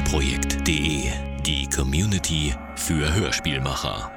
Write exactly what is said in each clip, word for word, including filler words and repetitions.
Hörspielprojekt punkt de, die Community für Hörspielmacher.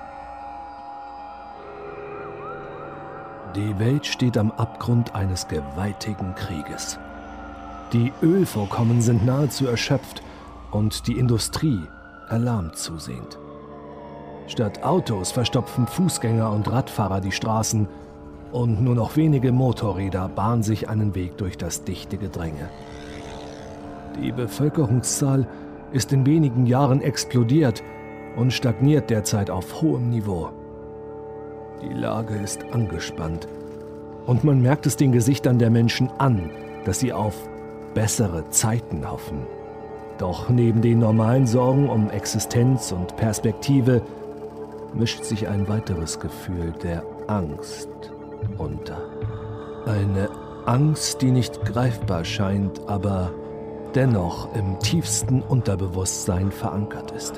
Die Welt steht am Abgrund eines gewaltigen Krieges. Die Ölvorkommen sind nahezu erschöpft und die Industrie erlahmt zusehend. Statt Autos verstopfen Fußgänger und Radfahrer die Straßen und nur noch wenige Motorräder bahnen sich einen Weg durch das dichte Gedränge. Die Bevölkerungszahl ist in wenigen Jahren explodiert und stagniert derzeit auf hohem Niveau. Die Lage ist angespannt und man merkt es den Gesichtern der Menschen an, dass sie auf bessere Zeiten hoffen. Doch neben den normalen Sorgen um Existenz und Perspektive mischt sich ein weiteres Gefühl der Angst unter. Eine Angst, die nicht greifbar scheint, aber dennoch im tiefsten Unterbewusstsein verankert ist.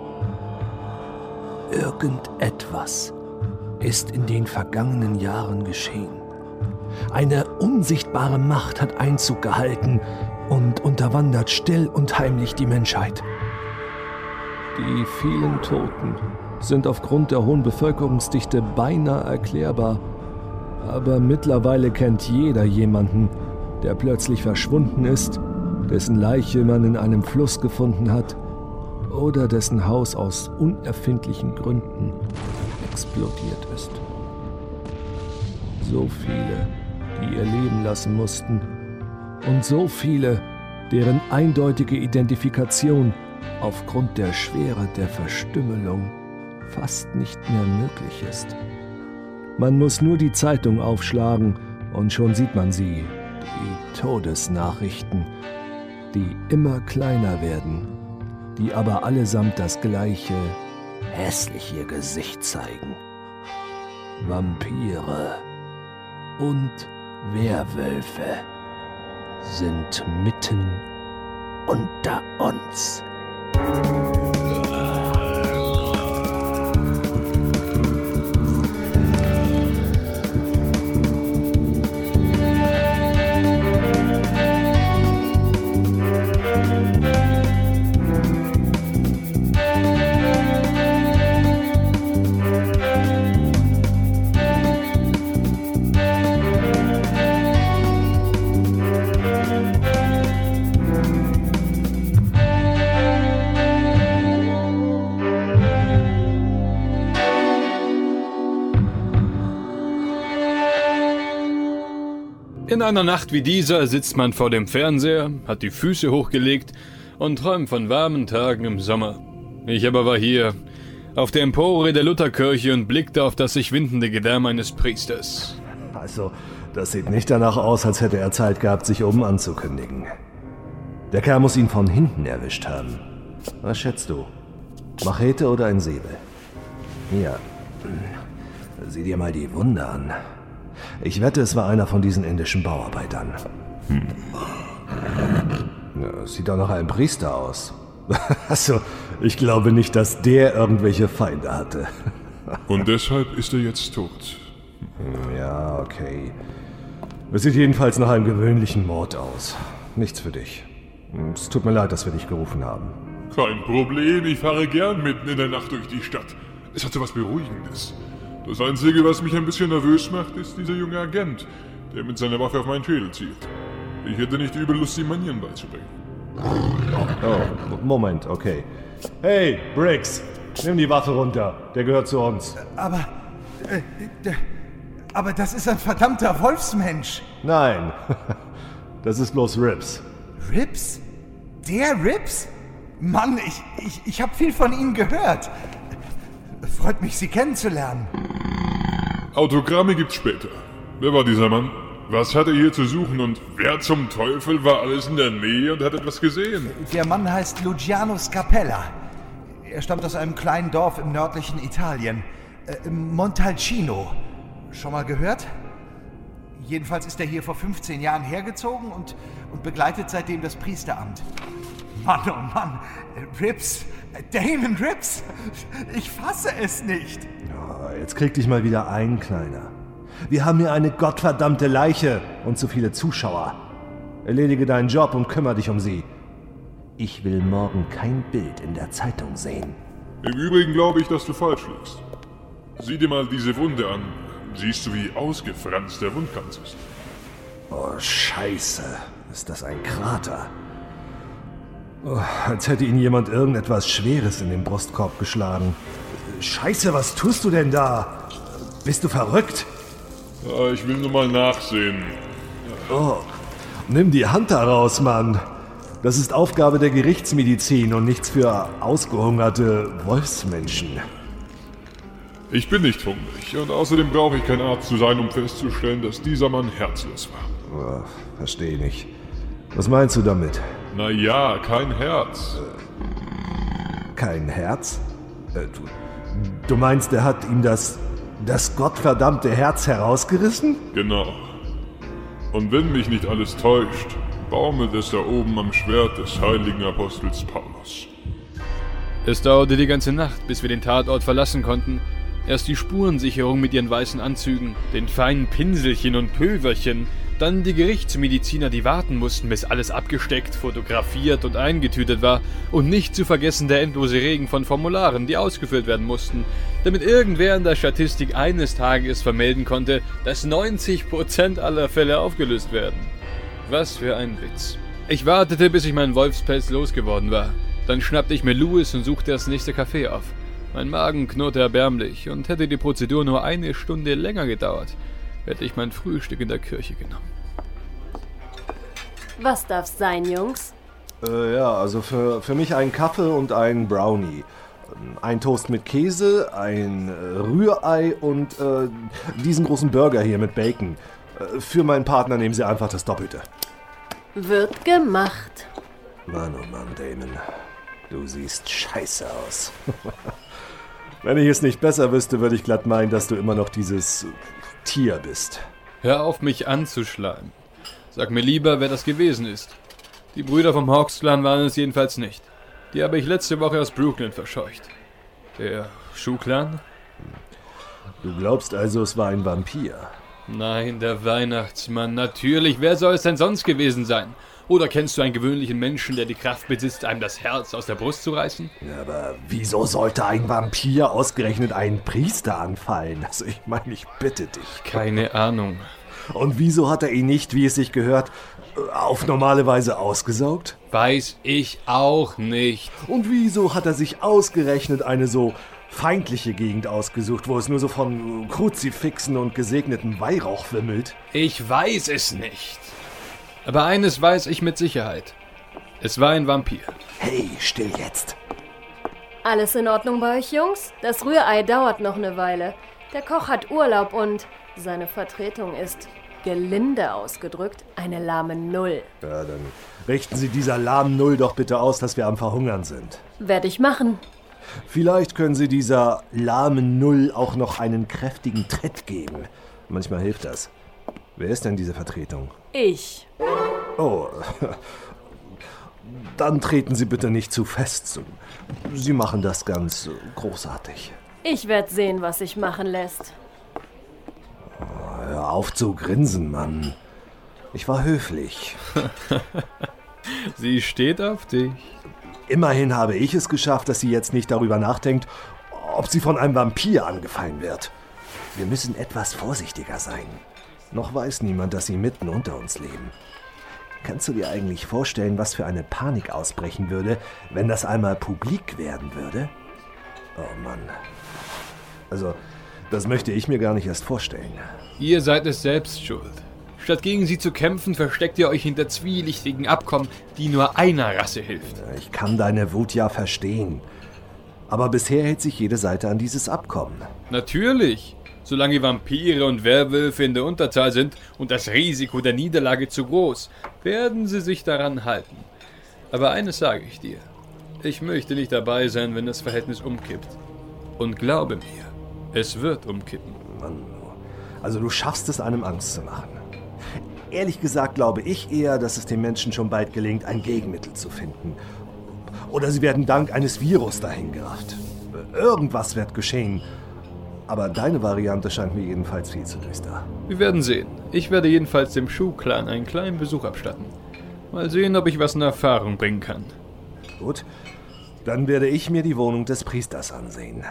Irgendetwas ist in den vergangenen Jahren geschehen. Eine unsichtbare Macht hat Einzug gehalten und unterwandert still und heimlich die Menschheit. Die vielen Toten sind aufgrund der hohen Bevölkerungsdichte beinahe erklärbar, aber mittlerweile kennt jeder jemanden, der plötzlich verschwunden ist, dessen Leiche man in einem Fluss gefunden hat oder dessen Haus aus unerfindlichen Gründen explodiert ist. So viele, die ihr Leben lassen mussten, und so viele, deren eindeutige Identifikation aufgrund der Schwere der Verstümmelung fast nicht mehr möglich ist. Man muss nur die Zeitung aufschlagen und schon sieht man sie, die Todesnachrichten, die immer kleiner werden, die aber allesamt das gleiche hässliche Gesicht zeigen. Vampire und Werwölfe sind mitten unter uns. In einer Nacht wie dieser sitzt man vor dem Fernseher, hat die Füße hochgelegt und träumt von warmen Tagen im Sommer. Ich aber war hier, auf der Empore der Lutherkirche und blickte auf das sich windende Gedärm eines Priesters. Also, das sieht nicht danach aus, als hätte er Zeit gehabt, sich oben anzukündigen. Der Kerl muss ihn von hinten erwischt haben. Was schätzt du? Machete oder ein Säbel? Hier, sieh dir mal die Wunde an. Ich wette, es war einer von diesen indischen Bauarbeitern. Hm. Ja, sieht doch nach einem Priester aus. Also, ich glaube nicht, dass der irgendwelche Feinde hatte. Und deshalb ist er jetzt tot. Ja, okay. Es sieht jedenfalls nach einem gewöhnlichen Mord aus. Nichts für dich. Es tut mir leid, dass wir dich gerufen haben. Kein Problem, ich fahre gern mitten in der Nacht durch die Stadt. Es hat so was Beruhigendes. Das Einzige, was mich ein bisschen nervös macht, ist dieser junge Agent, der mit seiner Waffe auf meinen Schädel zielt. Ich hätte nicht übel Lust, ihm Manieren beizubringen. Oh, Moment, okay. Hey, Briggs, nimm die Waffe runter. Der gehört zu uns. Aber... Äh, der, aber das ist ein verdammter Wolfsmensch. Nein, das ist bloß Rips. Rips? Der Rips? Mann, ich, ich, ich habe viel von Ihnen gehört. Freut mich, Sie kennenzulernen. Autogramme gibt's später. Wer war dieser Mann? Was hat er hier zu suchen und wer zum Teufel war alles in der Nähe und hat etwas gesehen? Der Mann heißt Luciano Scapella. Er stammt aus einem kleinen Dorf im nördlichen Italien. Äh, Montalcino. Schon mal gehört? Jedenfalls ist er hier vor fünfzehn Jahren hergezogen und, und begleitet seitdem das Priesteramt. Mann, oh Mann, Rips, Damon Rips, ich fasse es nicht. Oh, jetzt krieg dich mal wieder ein, Kleiner. Wir haben hier eine gottverdammte Leiche und zu viele Zuschauer. Erledige deinen Job und kümmere dich um sie. Ich will morgen kein Bild in der Zeitung sehen. Im Übrigen glaube ich, dass du falsch liegst. Sieh dir mal diese Wunde an. Siehst du, wie ausgefranst der Wundkranz ist? Oh, Scheiße. Ist das ein Krater? Oh, als hätte ihn jemand irgendetwas Schweres in den Brustkorb geschlagen. Scheiße, was tust du denn da? Bist du verrückt? Ja, ich will nur mal nachsehen. Oh, nimm die Hand da raus, Mann. Das ist Aufgabe der Gerichtsmedizin und nichts für ausgehungerte Wolfsmenschen. Ich bin nicht hungrig und außerdem brauche ich kein Arzt zu sein, um festzustellen, dass dieser Mann herzlos war. Oh, verstehe nicht. Was meinst du damit? Na ja, kein Herz. Kein Herz? Äh, du, du meinst, er hat ihm das, das gottverdammte Herz herausgerissen? Genau. Und wenn mich nicht alles täuscht, baumelt es da oben am Schwert des heiligen Apostels Paulus. Es dauerte die ganze Nacht, bis wir den Tatort verlassen konnten. Erst die Spurensicherung mit ihren weißen Anzügen, den feinen Pinselchen und Pülverchen, dann die Gerichtsmediziner, die warten mussten, bis alles abgesteckt, fotografiert und eingetütet war, und nicht zu vergessen der endlose Regen von Formularen, die ausgefüllt werden mussten, damit irgendwer in der Statistik eines Tages vermelden konnte, dass neunzig Prozent aller Fälle aufgelöst werden. Was für ein Witz. Ich wartete, bis ich meinen Wolfspelz losgeworden war. Dann schnappte ich mir Louis und suchte das nächste Café auf. Mein Magen knurrte erbärmlich, und hätte die Prozedur nur eine Stunde länger gedauert, hätte ich mein Frühstück in der Kirche genommen. Was darf's sein, Jungs? Äh, ja, also für, für mich ein Kaffee und ein Brownie. Ein Toast mit Käse, ein äh, Rührei und äh, diesen großen Burger hier mit Bacon. Äh, für meinen Partner nehmen Sie einfach das Doppelte. Wird gemacht. Mann, oh Mann, Damon. Du siehst scheiße aus. Wenn ich es nicht besser wüsste, würde ich glatt meinen, dass du immer noch dieses Tier bist. Hör auf, mich anzuschlagen. Sag mir lieber, wer das gewesen ist. Die Brüder vom Hawks-Clan waren es jedenfalls nicht. Die habe ich letzte Woche aus Brooklyn verscheucht. Der Schuh-Clan? Du glaubst also, es war ein Vampir? Nein, der Weihnachtsmann, natürlich. Wer soll es denn sonst gewesen sein? Oder kennst du einen gewöhnlichen Menschen, der die Kraft besitzt, einem das Herz aus der Brust zu reißen? Ja, aber wieso sollte ein Vampir ausgerechnet einen Priester anfallen? Also ich meine, ich bitte dich. Keine Ahnung. Und wieso hat er ihn nicht, wie es sich gehört, auf normale Weise ausgesaugt? Weiß ich auch nicht. Und wieso hat er sich ausgerechnet eine so feindliche Gegend ausgesucht, wo es nur so von Kruzifixen und gesegnetem Weihrauch wimmelt? Ich weiß es nicht. Aber eines weiß ich mit Sicherheit. Es war ein Vampir. Hey, still jetzt. Alles in Ordnung bei euch, Jungs? Das Rührei dauert noch eine Weile. Der Koch hat Urlaub und seine Vertretung ist, gelinde ausgedrückt, eine lahme Null. Ja, dann richten Sie dieser lahmen Null doch bitte aus, dass wir am Verhungern sind. Werd ich machen. Vielleicht können Sie dieser lahmen Null auch noch einen kräftigen Tritt geben. Manchmal hilft das. Wer ist denn diese Vertretung? Ich. Oh, dann treten Sie bitte nicht zu fest. Sie machen das ganz großartig. Ich werd sehen, was sich machen lässt. Oh, hör auf zu grinsen, Mann. Ich war höflich. Sie steht auf dich. Immerhin habe ich es geschafft, dass sie jetzt nicht darüber nachdenkt, ob sie von einem Vampir angefallen wird. Wir müssen etwas vorsichtiger sein. Noch weiß niemand, dass sie mitten unter uns leben. Kannst du dir eigentlich vorstellen, was für eine Panik ausbrechen würde, wenn das einmal publik werden würde? Oh Mann. Also, das möchte ich mir gar nicht erst vorstellen. Ihr seid es selbst schuld. Statt gegen sie zu kämpfen, versteckt ihr euch hinter zwielichtigen Abkommen, die nur einer Rasse hilft. Ich kann deine Wut ja verstehen. Aber bisher hält sich jede Seite an dieses Abkommen. Natürlich. Solange Vampire und Werwölfe in der Unterzahl sind und das Risiko der Niederlage zu groß, werden sie sich daran halten. Aber eines sage ich dir. Ich möchte nicht dabei sein, wenn das Verhältnis umkippt. Und glaube mir, es wird umkippen. Mann, also du schaffst es, einem Angst zu machen. Ehrlich gesagt glaube ich eher, dass es den Menschen schon bald gelingt, ein Gegenmittel zu finden. Oder sie werden dank eines Virus dahingerafft. Irgendwas wird geschehen. Aber deine Variante scheint mir jedenfalls viel zu düster. Wir werden sehen. Ich werde jedenfalls dem Schuh-Clan einen kleinen Besuch abstatten. Mal sehen, ob ich was in Erfahrung bringen kann. Gut, dann werde ich mir die Wohnung des Priesters ansehen.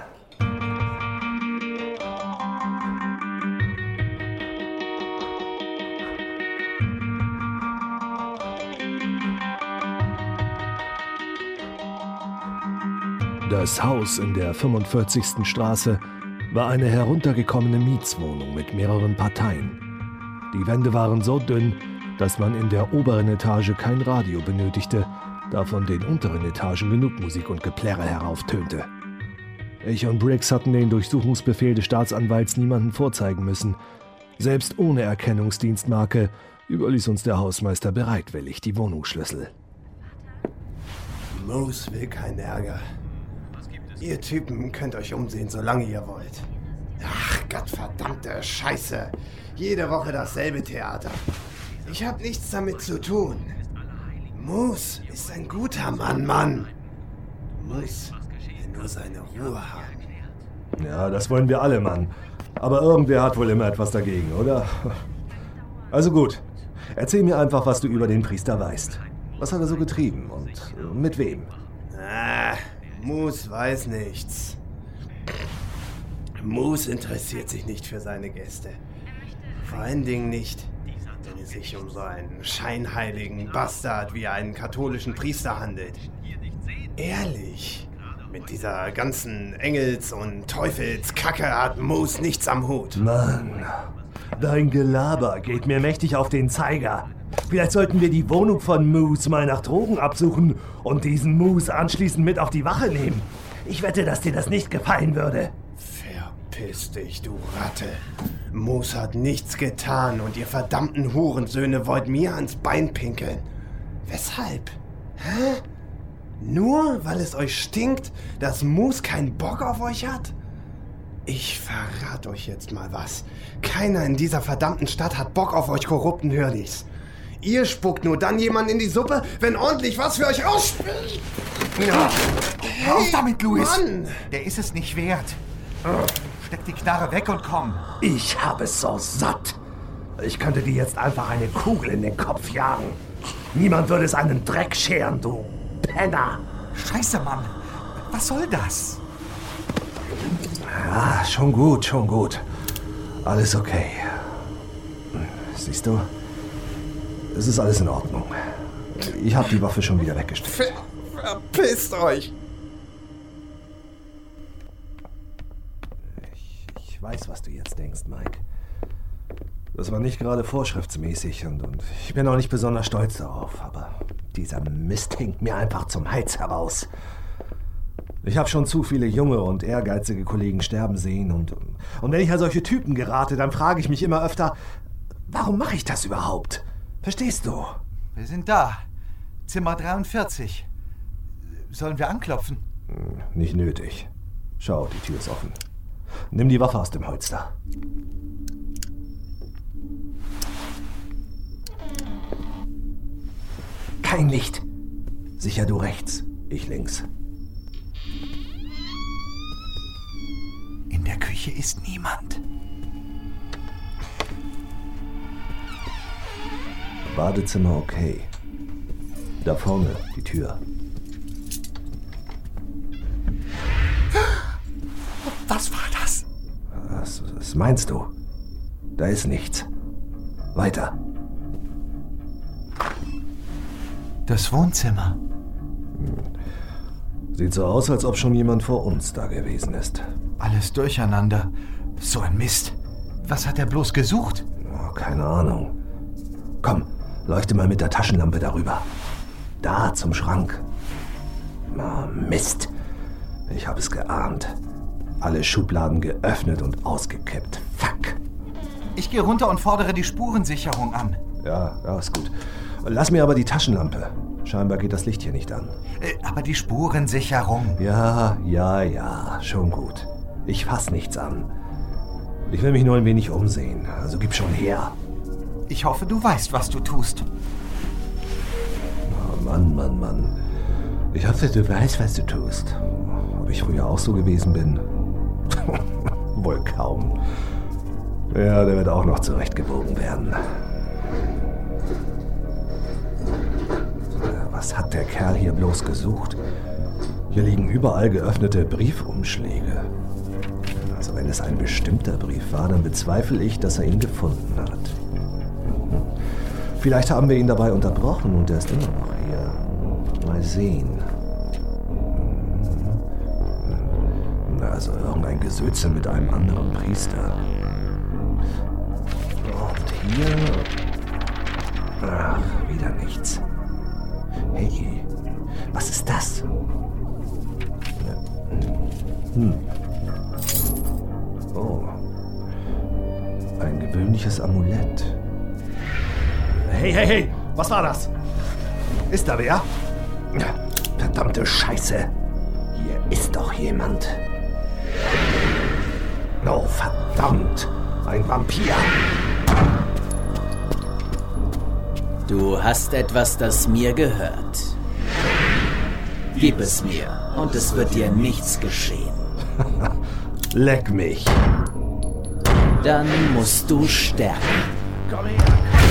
Das Haus in der fünfundvierzigsten Straße war eine heruntergekommene Mietswohnung mit mehreren Parteien. Die Wände waren so dünn, dass man in der oberen Etage kein Radio benötigte, da von den unteren Etagen genug Musik und Geplärre herauftönte. Ich und Briggs hatten den Durchsuchungsbefehl des Staatsanwalts niemandem vorzeigen müssen. Selbst ohne Erkennungsdienstmarke überließ uns der Hausmeister bereitwillig die Wohnungsschlüssel. Moose will keinen Ärger. Ihr Typen könnt euch umsehen, solange ihr wollt. Ach, gottverdammte Scheiße. Jede Woche dasselbe Theater. Ich hab nichts damit zu tun. Moose ist ein guter Mann, Mann. Moose will nur seine Ruhe haben. Ja, das wollen wir alle, Mann. Aber irgendwer hat wohl immer etwas dagegen, oder? Also gut, erzähl mir einfach, was du über den Priester weißt. Was hat er so getrieben und mit wem? Ah, Moose weiß nichts. Moose interessiert sich nicht für seine Gäste. Vor allen Dingen nicht, wenn es sich um so einen scheinheiligen Bastard wie einen katholischen Priester handelt. Ehrlich, mit dieser ganzen Engels- und Teufelskacke hat Moose nichts am Hut. Mann, dein Gelaber geht mir mächtig auf den Zeiger. Vielleicht sollten wir die Wohnung von Moose mal nach Drogen absuchen und diesen Moose anschließend mit auf die Wache nehmen. Ich wette, dass dir das nicht gefallen würde. Verpiss dich, du Ratte. Moose hat nichts getan und ihr verdammten Hurensöhne wollt mir ans Bein pinkeln. Weshalb? Hä? Nur weil es euch stinkt, dass Moose keinen Bock auf euch hat? Ich verrate euch jetzt mal was. Keiner in dieser verdammten Stadt hat Bock auf euch korrupten Hörnis. Ihr spuckt nur dann jemand in die Suppe, wenn ordentlich was für euch rausspült. Ja. Hör auf damit, Louis. Mann. Der ist es nicht wert. Steck die Knarre weg und komm. Ich habe es so satt. Ich könnte dir jetzt einfach eine Kugel in den Kopf jagen. Niemand würde es einen Dreck scheren, du Penner. Scheiße, Mann. Was soll das? Ja, schon gut, schon gut. Alles okay. Siehst du? Es ist alles in Ordnung. Ich habe die Waffe schon wieder weggesteckt. Ver verpisst euch! Ich, ich weiß, was du jetzt denkst, Mike. Das war nicht gerade vorschriftsmäßig und, und ich bin auch nicht besonders stolz darauf, aber dieser Mist hängt mir einfach zum Hals heraus. Ich habe schon zu viele junge und ehrgeizige Kollegen sterben sehen und, und wenn ich an solche Typen gerate, dann frage ich mich immer öfter, warum mache ich das überhaupt? Verstehst du? Wir sind da. Zimmer dreiundvierzig. Sollen wir anklopfen? Nicht nötig. Schau, die Tür ist offen. Nimm die Waffe aus dem Holster. Kein Licht. Sicher du rechts, ich links. In der Küche ist niemand. Badezimmer okay. Da vorne die Tür. Was war das? Was, was meinst du? Da ist nichts. Weiter. Das Wohnzimmer. Sieht so aus, als ob schon jemand vor uns da gewesen ist. Alles durcheinander. So ein Mist. Was hat er bloß gesucht? Oh, keine Ahnung. Komm, leuchte mal mit der Taschenlampe darüber. Da, zum Schrank. Oh, Mist. Ich habe es geahnt. Alle Schubladen geöffnet und ausgekippt. Fuck. Ich gehe runter und fordere die Spurensicherung an. Ja, ja, ist gut. Lass mir aber die Taschenlampe. Scheinbar geht das Licht hier nicht an. Äh, aber die Spurensicherung. Ja, ja, ja, schon gut. Ich fass nichts an. Ich will mich nur ein wenig umsehen, also gib schon her. Ich hoffe, du weißt, was du tust. Oh Mann, Mann, Mann. Ich hoffe, du weißt, was du tust. Ob ich früher auch so gewesen bin? Wohl kaum. Ja, der wird auch noch zurechtgebogen werden. Was hat der Kerl hier bloß gesucht? Hier liegen überall geöffnete Briefumschläge. Also wenn es ein bestimmter Brief war, dann bezweifle ich, dass er ihn gefunden hat. Vielleicht haben wir ihn dabei unterbrochen und er ist immer noch hier. Mal sehen. Also irgendein Gesöze mit einem anderen Priester. Und hier... Ach, wieder nichts. Hey, was ist das? Hm. Oh. Ein gewöhnliches Amulett. Hey, hey, hey, was war das? Ist da wer? Verdammte Scheiße. Hier ist doch jemand. Oh, verdammt. Ein Vampir. Du hast etwas, das mir gehört. Gib es mir, und es wird dir nichts geschehen. Leck mich. Dann musst du sterben. Komm her.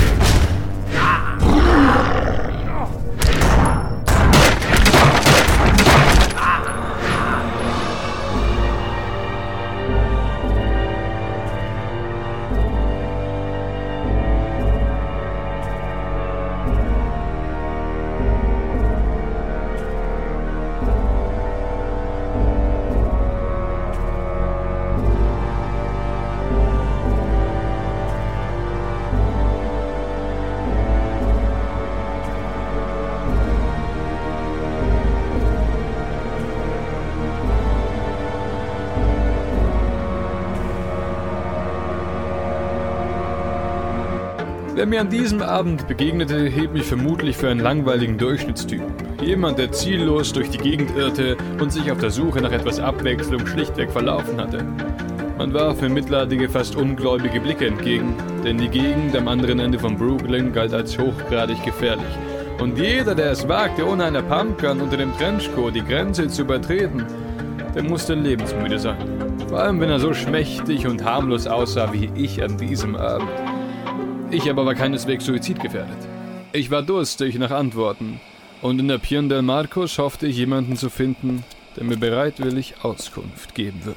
Wer mir an diesem Abend begegnete, hielt mich vermutlich für einen langweiligen Durchschnittstyp. Jemand, der ziellos durch die Gegend irrte und sich auf der Suche nach etwas Abwechslung schlichtweg verlaufen hatte. Man warf mir mitleidige, fast ungläubige Blicke entgegen, denn die Gegend am anderen Ende von Brooklyn galt als hochgradig gefährlich. Und jeder, der es wagte, ohne eine Pumpgun unter dem Trenchcoat die Grenze zu übertreten, der musste lebensmüde sein. Vor allem, wenn er so schmächtig und harmlos aussah wie ich an diesem Abend. Ich aber war keineswegs suizidgefährdet. Ich war durstig nach Antworten und in der Pian del Marcos hoffte ich, jemanden zu finden, der mir bereitwillig Auskunft geben würde.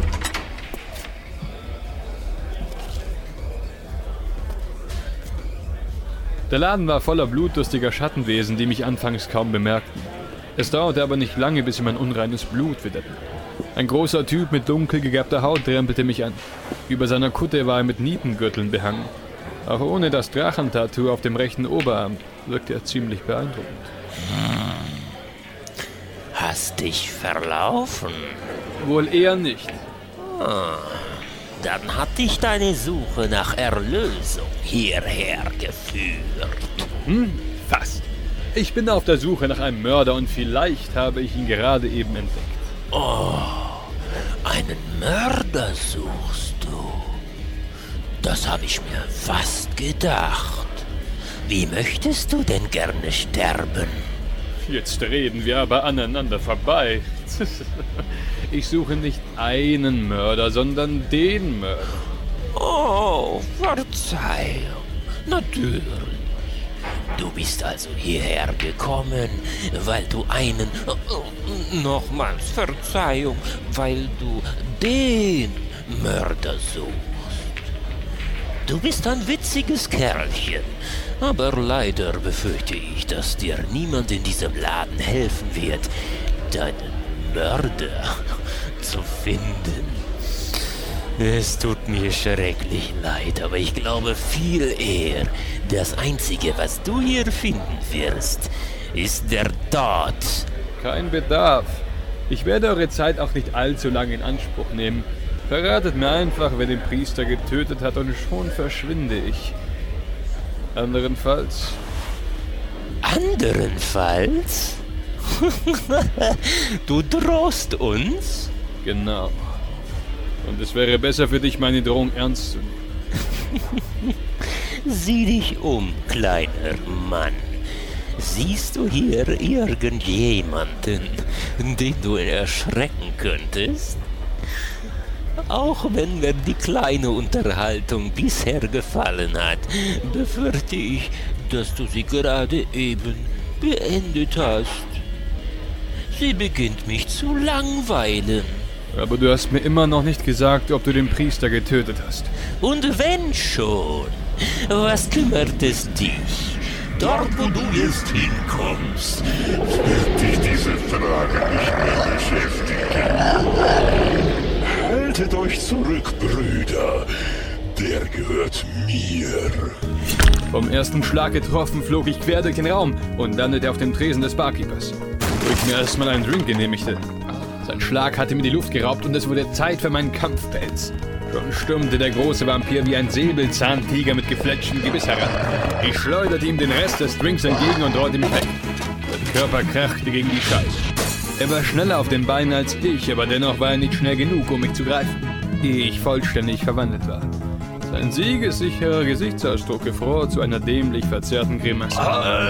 Der Laden war voller blutdurstiger Schattenwesen, die mich anfangs kaum bemerkten. Es dauerte aber nicht lange, bis sie mein unreines Blut witterten. Ein großer Typ mit dunkel gegerbter Haut trempelte mich an. Über seiner Kutte war er mit Nietengürteln behangen. Auch ohne das Drachentattoo auf dem rechten Oberarm wirkte er ziemlich beeindruckend. Hm. Hast dich verlaufen? Wohl eher nicht. Ah, dann hat dich deine Suche nach Erlösung hierher geführt. Hm, fast. Ich bin auf der Suche nach einem Mörder und vielleicht habe ich ihn gerade eben entdeckt. Oh, einen Mörder suchst du? Das habe ich mir fast gedacht. Wie möchtest du denn gerne sterben? Jetzt reden wir aber aneinander vorbei. Ich suche nicht einen Mörder, sondern den Mörder. Oh, Verzeihung. Natürlich. Du bist also hierher gekommen, weil du einen... Nochmals Verzeihung, weil du den Mörder suchst. Du bist ein witziges Kerlchen, aber leider befürchte ich, dass dir niemand in diesem Laden helfen wird, deinen Mörder zu finden. Es tut mir schrecklich leid, aber ich glaube viel eher, das Einzige, was du hier finden wirst, ist der Tod. Kein Bedarf. Ich werde eure Zeit auch nicht allzu lange in Anspruch nehmen. Verratet mir einfach, wer den Priester getötet hat, und schon verschwinde ich. Anderenfalls... Anderenfalls? Du drohst uns? Genau. Und es wäre besser für dich, meine Drohung ernst zu nehmen. Sieh dich um, kleiner Mann. Siehst du hier irgendjemanden, den du erschrecken könntest? Auch wenn mir die kleine Unterhaltung bisher gefallen hat, befürchte ich, dass du sie gerade eben beendet hast. Sie beginnt mich zu langweilen. Aber du hast mir immer noch nicht gesagt, ob du den Priester getötet hast. Und wenn schon, was kümmert es dich? Dort, wo du jetzt hinkommst, wird dich diese Frage nicht mehr beschäftigen. Haltet euch zurück, Brüder. Der gehört mir. Vom ersten Schlag getroffen, flog ich quer durch den Raum und landete auf dem Tresen des Barkeepers, wo ich mir erstmal einen Drink genehmigte. Sein Schlag hatte mir die Luft geraubt und es wurde Zeit für meinen Kampfpelz. Schon stürmte der große Vampir wie ein Säbelzahntiger mit gefletschtem Gebiss heran. Ich schleuderte ihm den Rest des Drinks entgegen und rollte mich weg. Sein Körper krachte gegen die Scheibe. Er war schneller auf den Beinen als ich, aber dennoch war er nicht schnell genug, um mich zu greifen, ehe ich vollständig verwandelt war. Sein siegessicherer Gesichtsausdruck gefror zu einer dämlich verzerrten Grimasse.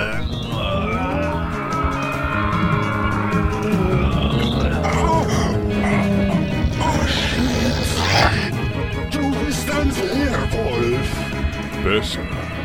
Du bist ein Werwolf. Besser.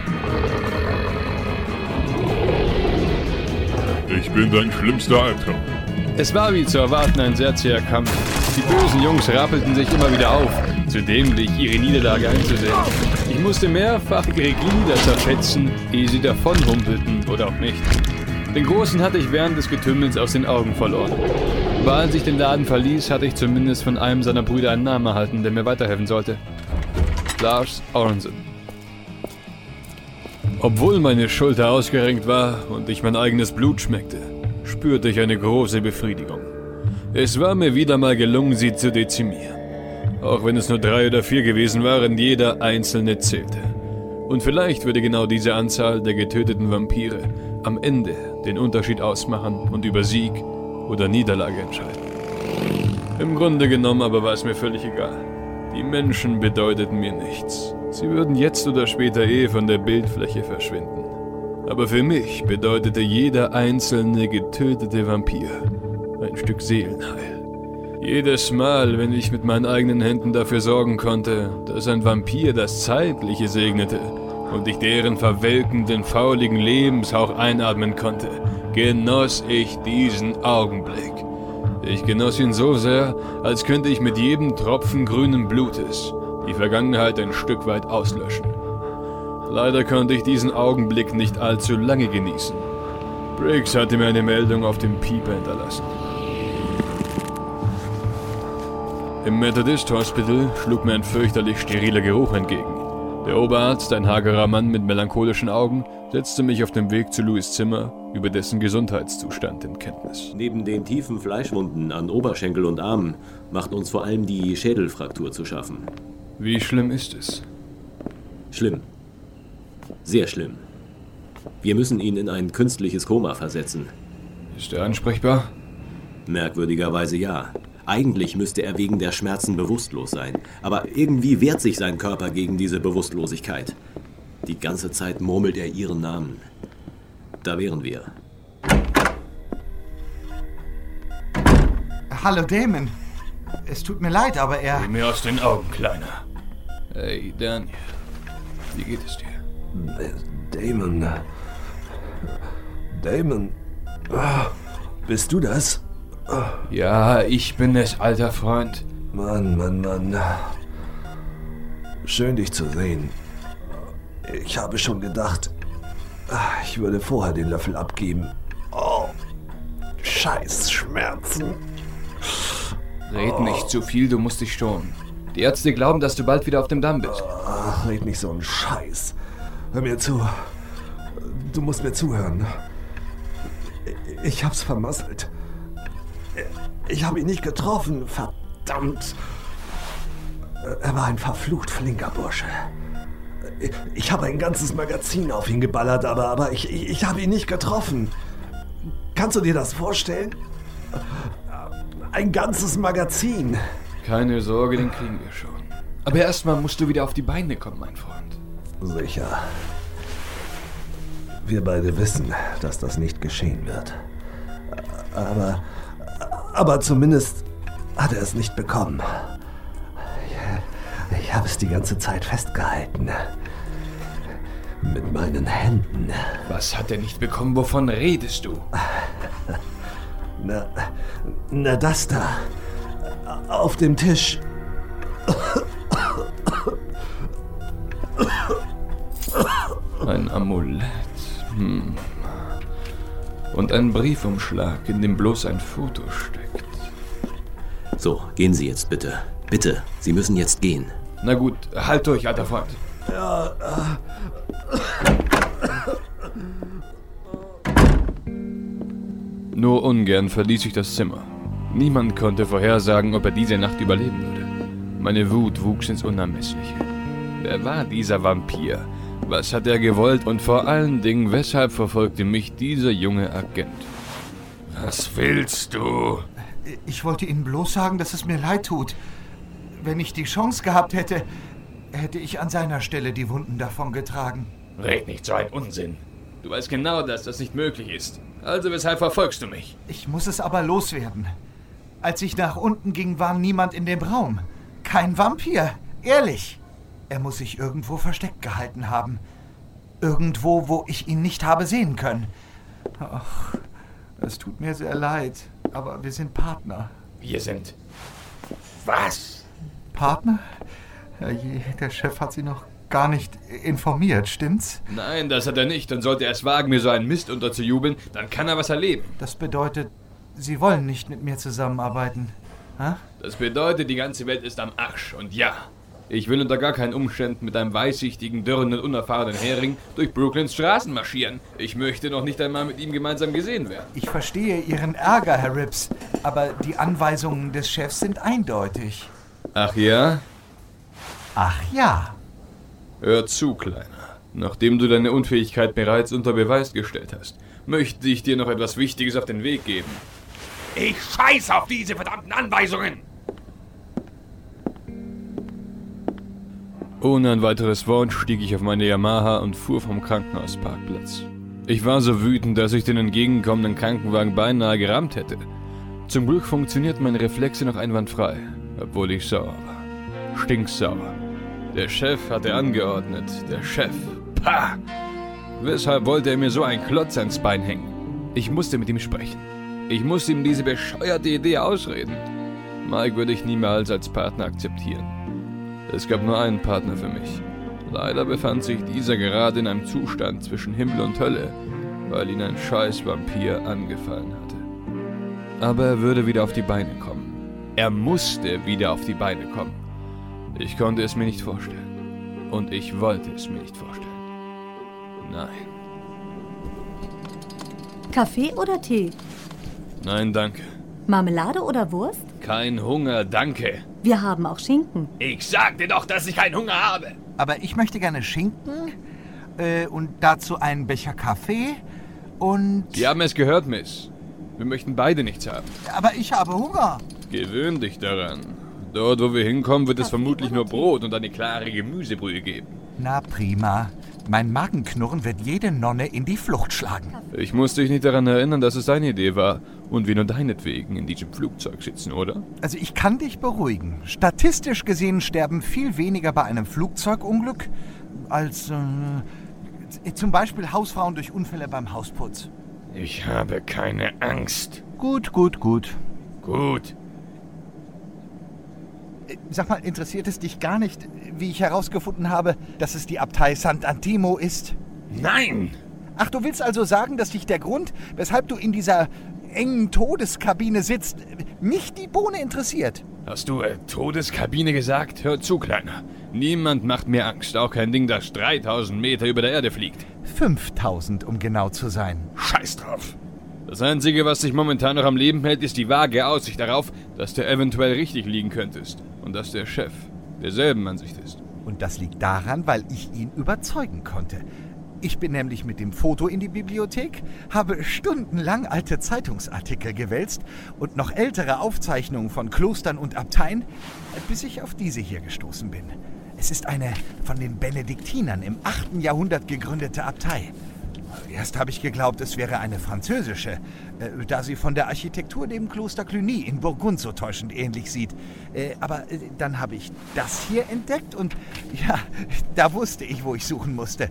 Ich bin dein schlimmster Albtraum. Es war wie zu erwarten ein sehr zäher Kampf. Die bösen Jungs rappelten sich immer wieder auf, zu dämlich ihre Niederlage einzusehen. Ich musste mehrfach ihre Glieder zerfetzen, ehe sie davonhumpelten oder auch nicht. Den Großen hatte ich während des Getümmels aus den Augen verloren. Aber als ich den Laden verließ, hatte ich zumindest von einem seiner Brüder einen Namen erhalten, der mir weiterhelfen sollte. Lars Aronson. Obwohl meine Schulter ausgerenkt war und ich mein eigenes Blut schmeckte, spürte ich eine große Befriedigung. Es war mir wieder mal gelungen, sie zu dezimieren. Auch wenn es nur drei oder vier gewesen waren, jeder einzelne zählte. Und vielleicht würde genau diese Anzahl der getöteten Vampire am Ende den Unterschied ausmachen und über Sieg oder Niederlage entscheiden. Im Grunde genommen aber war es mir völlig egal. Die Menschen bedeuteten mir nichts. Sie würden jetzt oder später eh von der Bildfläche verschwinden. Aber für mich bedeutete jeder einzelne getötete Vampir ein Stück Seelenheil. Jedes Mal, wenn ich mit meinen eigenen Händen dafür sorgen konnte, dass ein Vampir das Zeitliche segnete und ich deren verwelkenden, fauligen Lebenshauch einatmen konnte, genoss ich diesen Augenblick. Ich genoss ihn so sehr, als könnte ich mit jedem Tropfen grünen Blutes die Vergangenheit ein Stück weit auslöschen. Leider konnte ich diesen Augenblick nicht allzu lange genießen. Briggs hatte mir eine Meldung auf dem Pieper hinterlassen. Im Methodist Hospital schlug mir ein fürchterlich steriler Geruch entgegen. Der Oberarzt, ein hagerer Mann mit melancholischen Augen, setzte mich auf dem Weg zu Louis' Zimmer über dessen Gesundheitszustand in Kenntnis. Neben den tiefen Fleischwunden an Oberschenkel und Armen macht uns vor allem die Schädelfraktur zu schaffen. Wie schlimm ist es? Schlimm. Sehr schlimm. Wir müssen ihn in ein künstliches Koma versetzen. Ist er ansprechbar? Merkwürdigerweise ja. Eigentlich müsste er wegen der Schmerzen bewusstlos sein. Aber irgendwie wehrt sich sein Körper gegen diese Bewusstlosigkeit. Die ganze Zeit murmelt er ihren Namen. Da wären wir. Hallo Damon. Es tut mir leid, aber er... Geh mir aus den Augen, Kleiner. Hey, Daniel. Wie geht es dir? Damon. Damon. Bist du das? Ja, ich bin es, alter Freund. Mann, Mann, Mann. Schön, dich zu sehen. Ich habe schon gedacht, ich würde vorher den Löffel abgeben. Oh, scheiß Schmerzen. Red nicht zu viel, du musst dich schonen. Die Ärzte glauben, dass du bald wieder auf dem Damm bist. Ach, red nicht so einen Scheiß. Hör mir zu. Du musst mir zuhören. Ich hab's vermasselt. Ich habe ihn nicht getroffen, verdammt. Er war ein verflucht flinker Bursche. Ich habe ein ganzes Magazin auf ihn geballert, aber, aber ich, ich, ich habe ihn nicht getroffen. Kannst du dir das vorstellen? Ein ganzes Magazin. Keine Sorge, den kriegen wir schon. Aber erstmal musst du wieder auf die Beine kommen, mein Freund. Sicher. Wir beide wissen, dass das nicht geschehen wird. Aber... Aber zumindest hat er es nicht bekommen. Ich habe es die ganze Zeit festgehalten. Mit meinen Händen. Was hat er nicht bekommen? Wovon redest du? Na, na das da. Auf dem Tisch. Ein Amulett. Hm. Und ein Briefumschlag, in dem bloß ein Foto steckt. So, gehen Sie jetzt bitte. Bitte, Sie müssen jetzt gehen. Na gut, halt durch, alter Freund. Ja, äh. Nur ungern verließ ich das Zimmer. Niemand konnte vorhersagen, ob er diese Nacht überleben würde. Meine Wut wuchs ins Unermessliche. Wer war dieser Vampir? Was hat er gewollt? Und vor allen Dingen, weshalb verfolgte mich dieser junge Agent? Was willst du? Ich wollte Ihnen bloß sagen, dass es mir leid tut. Wenn ich die Chance gehabt hätte, hätte ich an seiner Stelle die Wunden davongetragen. Red nicht so einen Unsinn. Du weißt genau, dass das nicht möglich ist. Also weshalb verfolgst du mich? Ich muss es aber loswerden. Als ich nach unten ging, war niemand in dem Raum. Kein Vampir, ehrlich. Er muss sich irgendwo versteckt gehalten haben. Irgendwo, wo ich ihn nicht habe sehen können. Ach, es tut mir sehr leid, aber wir sind Partner. Wir sind... Was? Partner? Herrje, der Chef hat Sie noch gar nicht informiert, stimmt's? Nein, das hat er nicht. Und sollte er es wagen, mir so einen Mist unterzujubeln, dann kann er was erleben. Das bedeutet, Sie wollen nicht mit mir zusammenarbeiten, ha? Das bedeutet, die ganze Welt ist am Arsch. Und ja, ich will unter gar keinen Umständen mit einem weißsichtigen, dürren und unerfahrenen Hering durch Brooklyns Straßen marschieren. Ich möchte noch nicht einmal mit ihm gemeinsam gesehen werden. Ich verstehe Ihren Ärger, Herr Rips, aber die Anweisungen des Chefs sind eindeutig. Ach ja? Ach ja. Hör zu, Kleiner. Nachdem du deine Unfähigkeit bereits unter Beweis gestellt hast, möchte ich dir noch etwas Wichtiges auf den Weg geben. Ich scheiß auf diese verdammten Anweisungen! Ohne ein weiteres Wort stieg ich auf meine Yamaha und fuhr vom Krankenhausparkplatz. Ich war so wütend, dass ich den entgegenkommenden Krankenwagen beinahe gerammt hätte. Zum Glück funktionierten meine Reflexe noch einwandfrei, obwohl ich sauer war. Stinksauer. Der Chef hatte angeordnet. Der Chef. Pah! Weshalb wollte er mir so einen Klotz ans Bein hängen? Ich musste mit ihm sprechen. Ich musste ihm diese bescheuerte Idee ausreden. Mike würde ich niemals als Partner akzeptieren. Es gab nur einen Partner für mich. Leider befand sich dieser gerade in einem Zustand zwischen Himmel und Hölle, weil ihn ein scheiß Vampir angefallen hatte. Aber er würde wieder auf die Beine kommen. Er musste wieder auf die Beine kommen. Ich konnte es mir nicht vorstellen. Und ich wollte es mir nicht vorstellen. Nein. Kaffee oder Tee? Nein, danke. Marmelade oder Wurst? Kein Hunger, danke. Wir haben auch Schinken. Ich sagte doch, dass ich keinen Hunger habe. Aber ich möchte gerne Schinken äh, und dazu einen Becher Kaffee und... Sie haben es gehört, Miss. Wir möchten beide nichts haben. Aber ich habe Hunger. Gewöhn dich daran. Dort, wo wir hinkommen, wird es vermutlich nur Brot und eine klare Gemüsebrühe geben. Na prima. Mein Magenknurren wird jede Nonne in die Flucht schlagen. Ich muss dich nicht daran erinnern, dass es deine Idee war und wir nur deinetwegen in diesem Flugzeug sitzen, oder? Also ich kann dich beruhigen. Statistisch gesehen sterben viel weniger bei einem Flugzeugunglück als äh, zum Beispiel Hausfrauen durch Unfälle beim Hausputz. Ich habe keine Angst. Gut, gut, gut. Gut. Sag mal, interessiert es dich gar nicht, wie ich herausgefunden habe, dass es die Abtei Sant'Antimo ist? Nein! Ach, du willst also sagen, dass dich der Grund, weshalb du in dieser engen Todeskabine sitzt, nicht die Bohne interessiert? Hast du äh, Todeskabine gesagt? Hör zu, Kleiner. Niemand macht mir Angst, auch kein Ding, das dreitausend Meter über der Erde fliegt. fünftausend, um genau zu sein. Scheiß drauf. Das Einzige, was dich momentan noch am Leben hält, ist die vage Aussicht darauf, dass du eventuell richtig liegen könntest. Und dass der Chef derselben Ansicht ist. Und das liegt daran, weil ich ihn überzeugen konnte. Ich bin nämlich mit dem Foto in die Bibliothek, habe stundenlang alte Zeitungsartikel gewälzt und noch ältere Aufzeichnungen von Klostern und Abteien, bis ich auf diese hier gestoßen bin. Es ist eine von den Benediktinern im achten Jahrhundert gegründete Abtei. Erst habe ich geglaubt, es wäre eine französische, äh, da sie von der Architektur dem Kloster Cluny in Burgund so täuschend ähnlich sieht. Äh, aber äh, dann habe ich das hier entdeckt und ja, da wusste ich, wo ich suchen musste.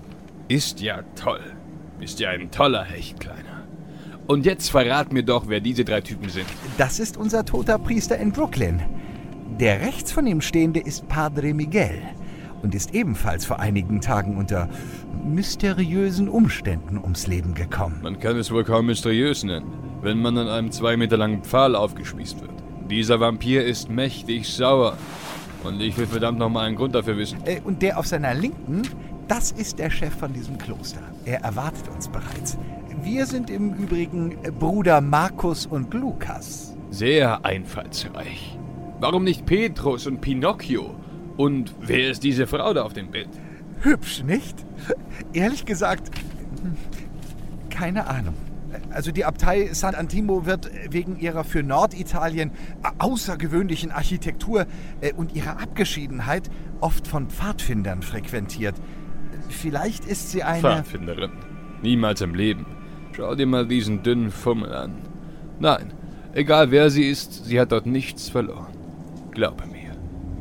Ist ja toll. Bist ja ein toller Hecht, Kleiner. Und jetzt verrat mir doch, wer diese drei Typen sind. Das ist unser toter Priester in Brooklyn. Der rechts von ihm stehende ist Padre Miguel und ist ebenfalls vor einigen Tagen unter mysteriösen Umständen ums Leben gekommen. Man kann es wohl kaum mysteriös nennen, wenn man an einem zwei Meter langen Pfahl aufgespießt wird. Dieser Vampir ist mächtig sauer. Und ich will verdammt nochmal einen Grund dafür wissen. Äh, und der auf seiner Linken, das ist der Chef von diesem Kloster. Er erwartet uns bereits. Wir sind im Übrigen Bruder Markus und Lukas. Sehr einfallsreich. Warum nicht Petrus und Pinocchio? Und wer ist diese Frau da auf dem Bild? Hübsch, nicht? Ehrlich gesagt, keine Ahnung. Also die Abtei Sant'Antimo wird wegen ihrer für Norditalien außergewöhnlichen Architektur und ihrer Abgeschiedenheit oft von Pfadfindern frequentiert. Vielleicht ist sie eine... Pfadfinderin? Niemals im Leben. Schau dir mal diesen dünnen Fummel an. Nein, egal wer sie ist, sie hat dort nichts verloren. Glaube mir.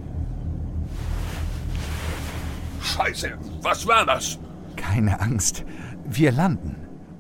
Scheiße, was war das? Keine Angst, wir landen.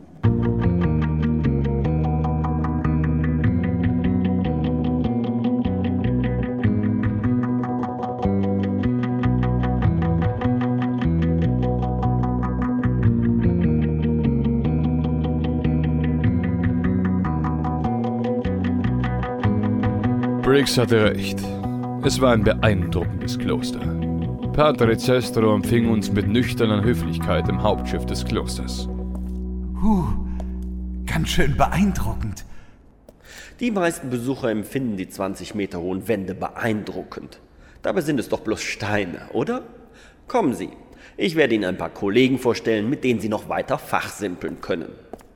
Briggs hatte recht. Es war ein beeindruckendes Kloster. Padre Cestro empfing uns mit nüchterner Höflichkeit im Hauptschiff des Klosters. Huh, ganz schön beeindruckend. Die meisten Besucher empfinden die zwanzig Meter hohen Wände beeindruckend. Dabei sind es doch bloß Steine, oder? Kommen Sie, ich werde Ihnen ein paar Kollegen vorstellen, mit denen Sie noch weiter fachsimpeln können.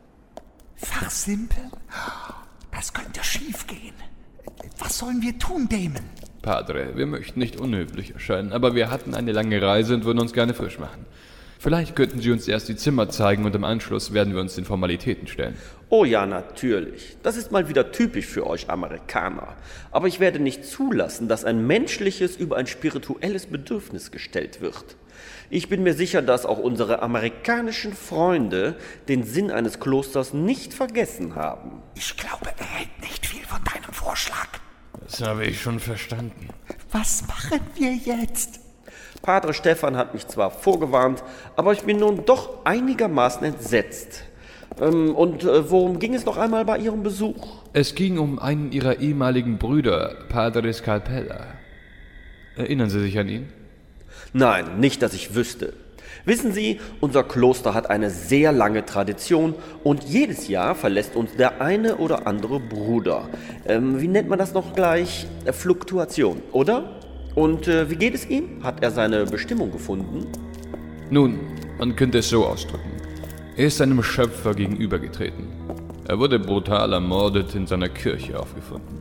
Fachsimpeln? Das könnte schief gehen. Was sollen wir tun, Damon? Padre, wir möchten nicht unhöflich erscheinen, aber wir hatten eine lange Reise und würden uns gerne frisch machen. Vielleicht könnten Sie uns erst die Zimmer zeigen und im Anschluss werden wir uns den Formalitäten stellen. Oh ja, natürlich. Das ist mal wieder typisch für euch Amerikaner. Aber ich werde nicht zulassen, dass ein menschliches über ein spirituelles Bedürfnis gestellt wird. Ich bin mir sicher, dass auch unsere amerikanischen Freunde den Sinn eines Klosters nicht vergessen haben. Ich glaube, er hält nicht viel von deinem Vorschlag. Das habe ich schon verstanden. Was machen wir jetzt? Padre Stefan hat mich zwar vorgewarnt, aber ich bin nun doch einigermaßen entsetzt. Ähm, und äh, worum ging es noch einmal bei Ihrem Besuch? Es ging um einen Ihrer ehemaligen Brüder, Padre Scalpella. Erinnern Sie sich an ihn? Nein, nicht, dass ich wüsste. Wissen Sie, unser Kloster hat eine sehr lange Tradition und jedes Jahr verlässt uns der eine oder andere Bruder. Ähm, wie nennt man das noch gleich? Äh, Fluktuation, oder? Und äh, wie geht es ihm? Hat er seine Bestimmung gefunden? Nun, man könnte es so ausdrücken. Er ist seinem Schöpfer gegenübergetreten. Er wurde brutal ermordet in seiner Kirche aufgefunden.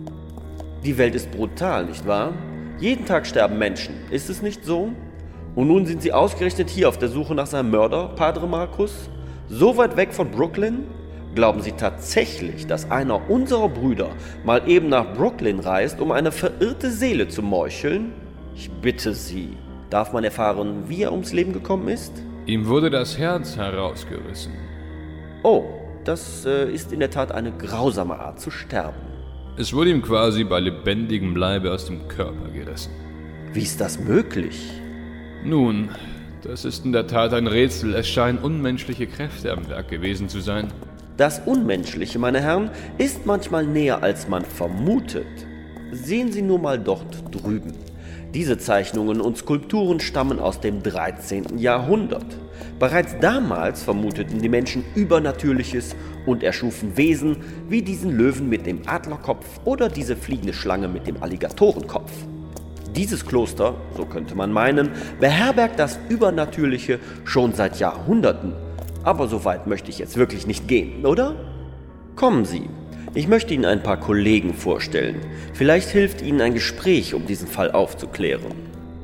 Die Welt ist brutal, nicht wahr? Jeden Tag sterben Menschen, ist es nicht so? Und nun sind Sie ausgerechnet hier auf der Suche nach seinem Mörder, Padre Markus? So weit weg von Brooklyn? Glauben Sie tatsächlich, dass einer unserer Brüder mal eben nach Brooklyn reist, um eine verirrte Seele zu meucheln? Ich bitte Sie, darf man erfahren, wie er ums Leben gekommen ist? Ihm wurde das Herz herausgerissen. Oh, das äh, ist in der Tat eine grausame Art zu sterben. Es wurde ihm quasi bei lebendigem Leibe aus dem Körper gerissen. Wie ist das möglich? Nun, das ist in der Tat ein Rätsel. Es scheinen unmenschliche Kräfte am Werk gewesen zu sein. Das Unmenschliche, meine Herren, ist manchmal näher, als man vermutet. Sehen Sie nur mal dort drüben. Diese Zeichnungen und Skulpturen stammen aus dem dreizehnten Jahrhundert. Bereits damals vermuteten die Menschen Übernatürliches und erschufen Wesen wie diesen Löwen mit dem Adlerkopf oder diese fliegende Schlange mit dem Alligatorenkopf. Dieses Kloster, so könnte man meinen, beherbergt das Übernatürliche schon seit Jahrhunderten. Aber so weit möchte ich jetzt wirklich nicht gehen, oder? Kommen Sie, ich möchte Ihnen ein paar Kollegen vorstellen. Vielleicht hilft Ihnen ein Gespräch, um diesen Fall aufzuklären.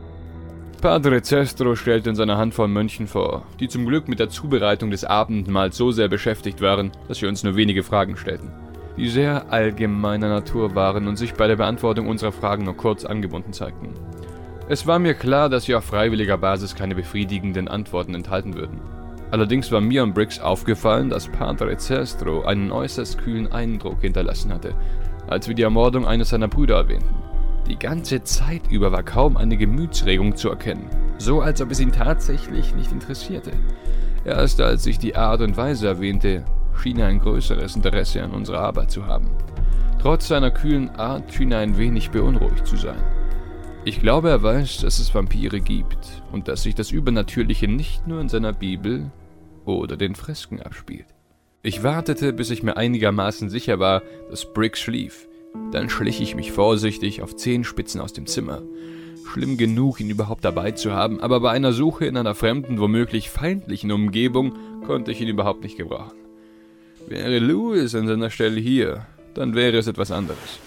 Padre Cestro stellt in seiner Handvoll Mönchen vor, die zum Glück mit der Zubereitung des Abendmahls so sehr beschäftigt waren, dass wir uns nur wenige Fragen stellten, die sehr allgemeiner Natur waren und sich bei der Beantwortung unserer Fragen nur kurz angebunden zeigten. Es war mir klar, dass sie auf freiwilliger Basis keine befriedigenden Antworten enthalten würden. Allerdings war mir und Briggs aufgefallen, dass Padre Cestro einen äußerst kühlen Eindruck hinterlassen hatte, als wir die Ermordung eines seiner Brüder erwähnten. Die ganze Zeit über war kaum eine Gemütsregung zu erkennen, so als ob es ihn tatsächlich nicht interessierte. Erst als ich die Art und Weise erwähnte, schien er ein größeres Interesse an unserer Arbeit zu haben. Trotz seiner kühlen Art schien er ein wenig beunruhigt zu sein. Ich glaube, er weiß, dass es Vampire gibt und dass sich das Übernatürliche nicht nur in seiner Bibel oder den Fresken abspielt. Ich wartete, bis ich mir einigermaßen sicher war, dass Briggs schlief. Dann schlich ich mich vorsichtig auf Zehenspitzen aus dem Zimmer. Schlimm genug, ihn überhaupt dabei zu haben, aber bei einer Suche in einer fremden, womöglich feindlichen Umgebung konnte ich ihn überhaupt nicht gebrauchen. Wäre Louis an seiner Stelle hier, dann wäre es etwas anderes.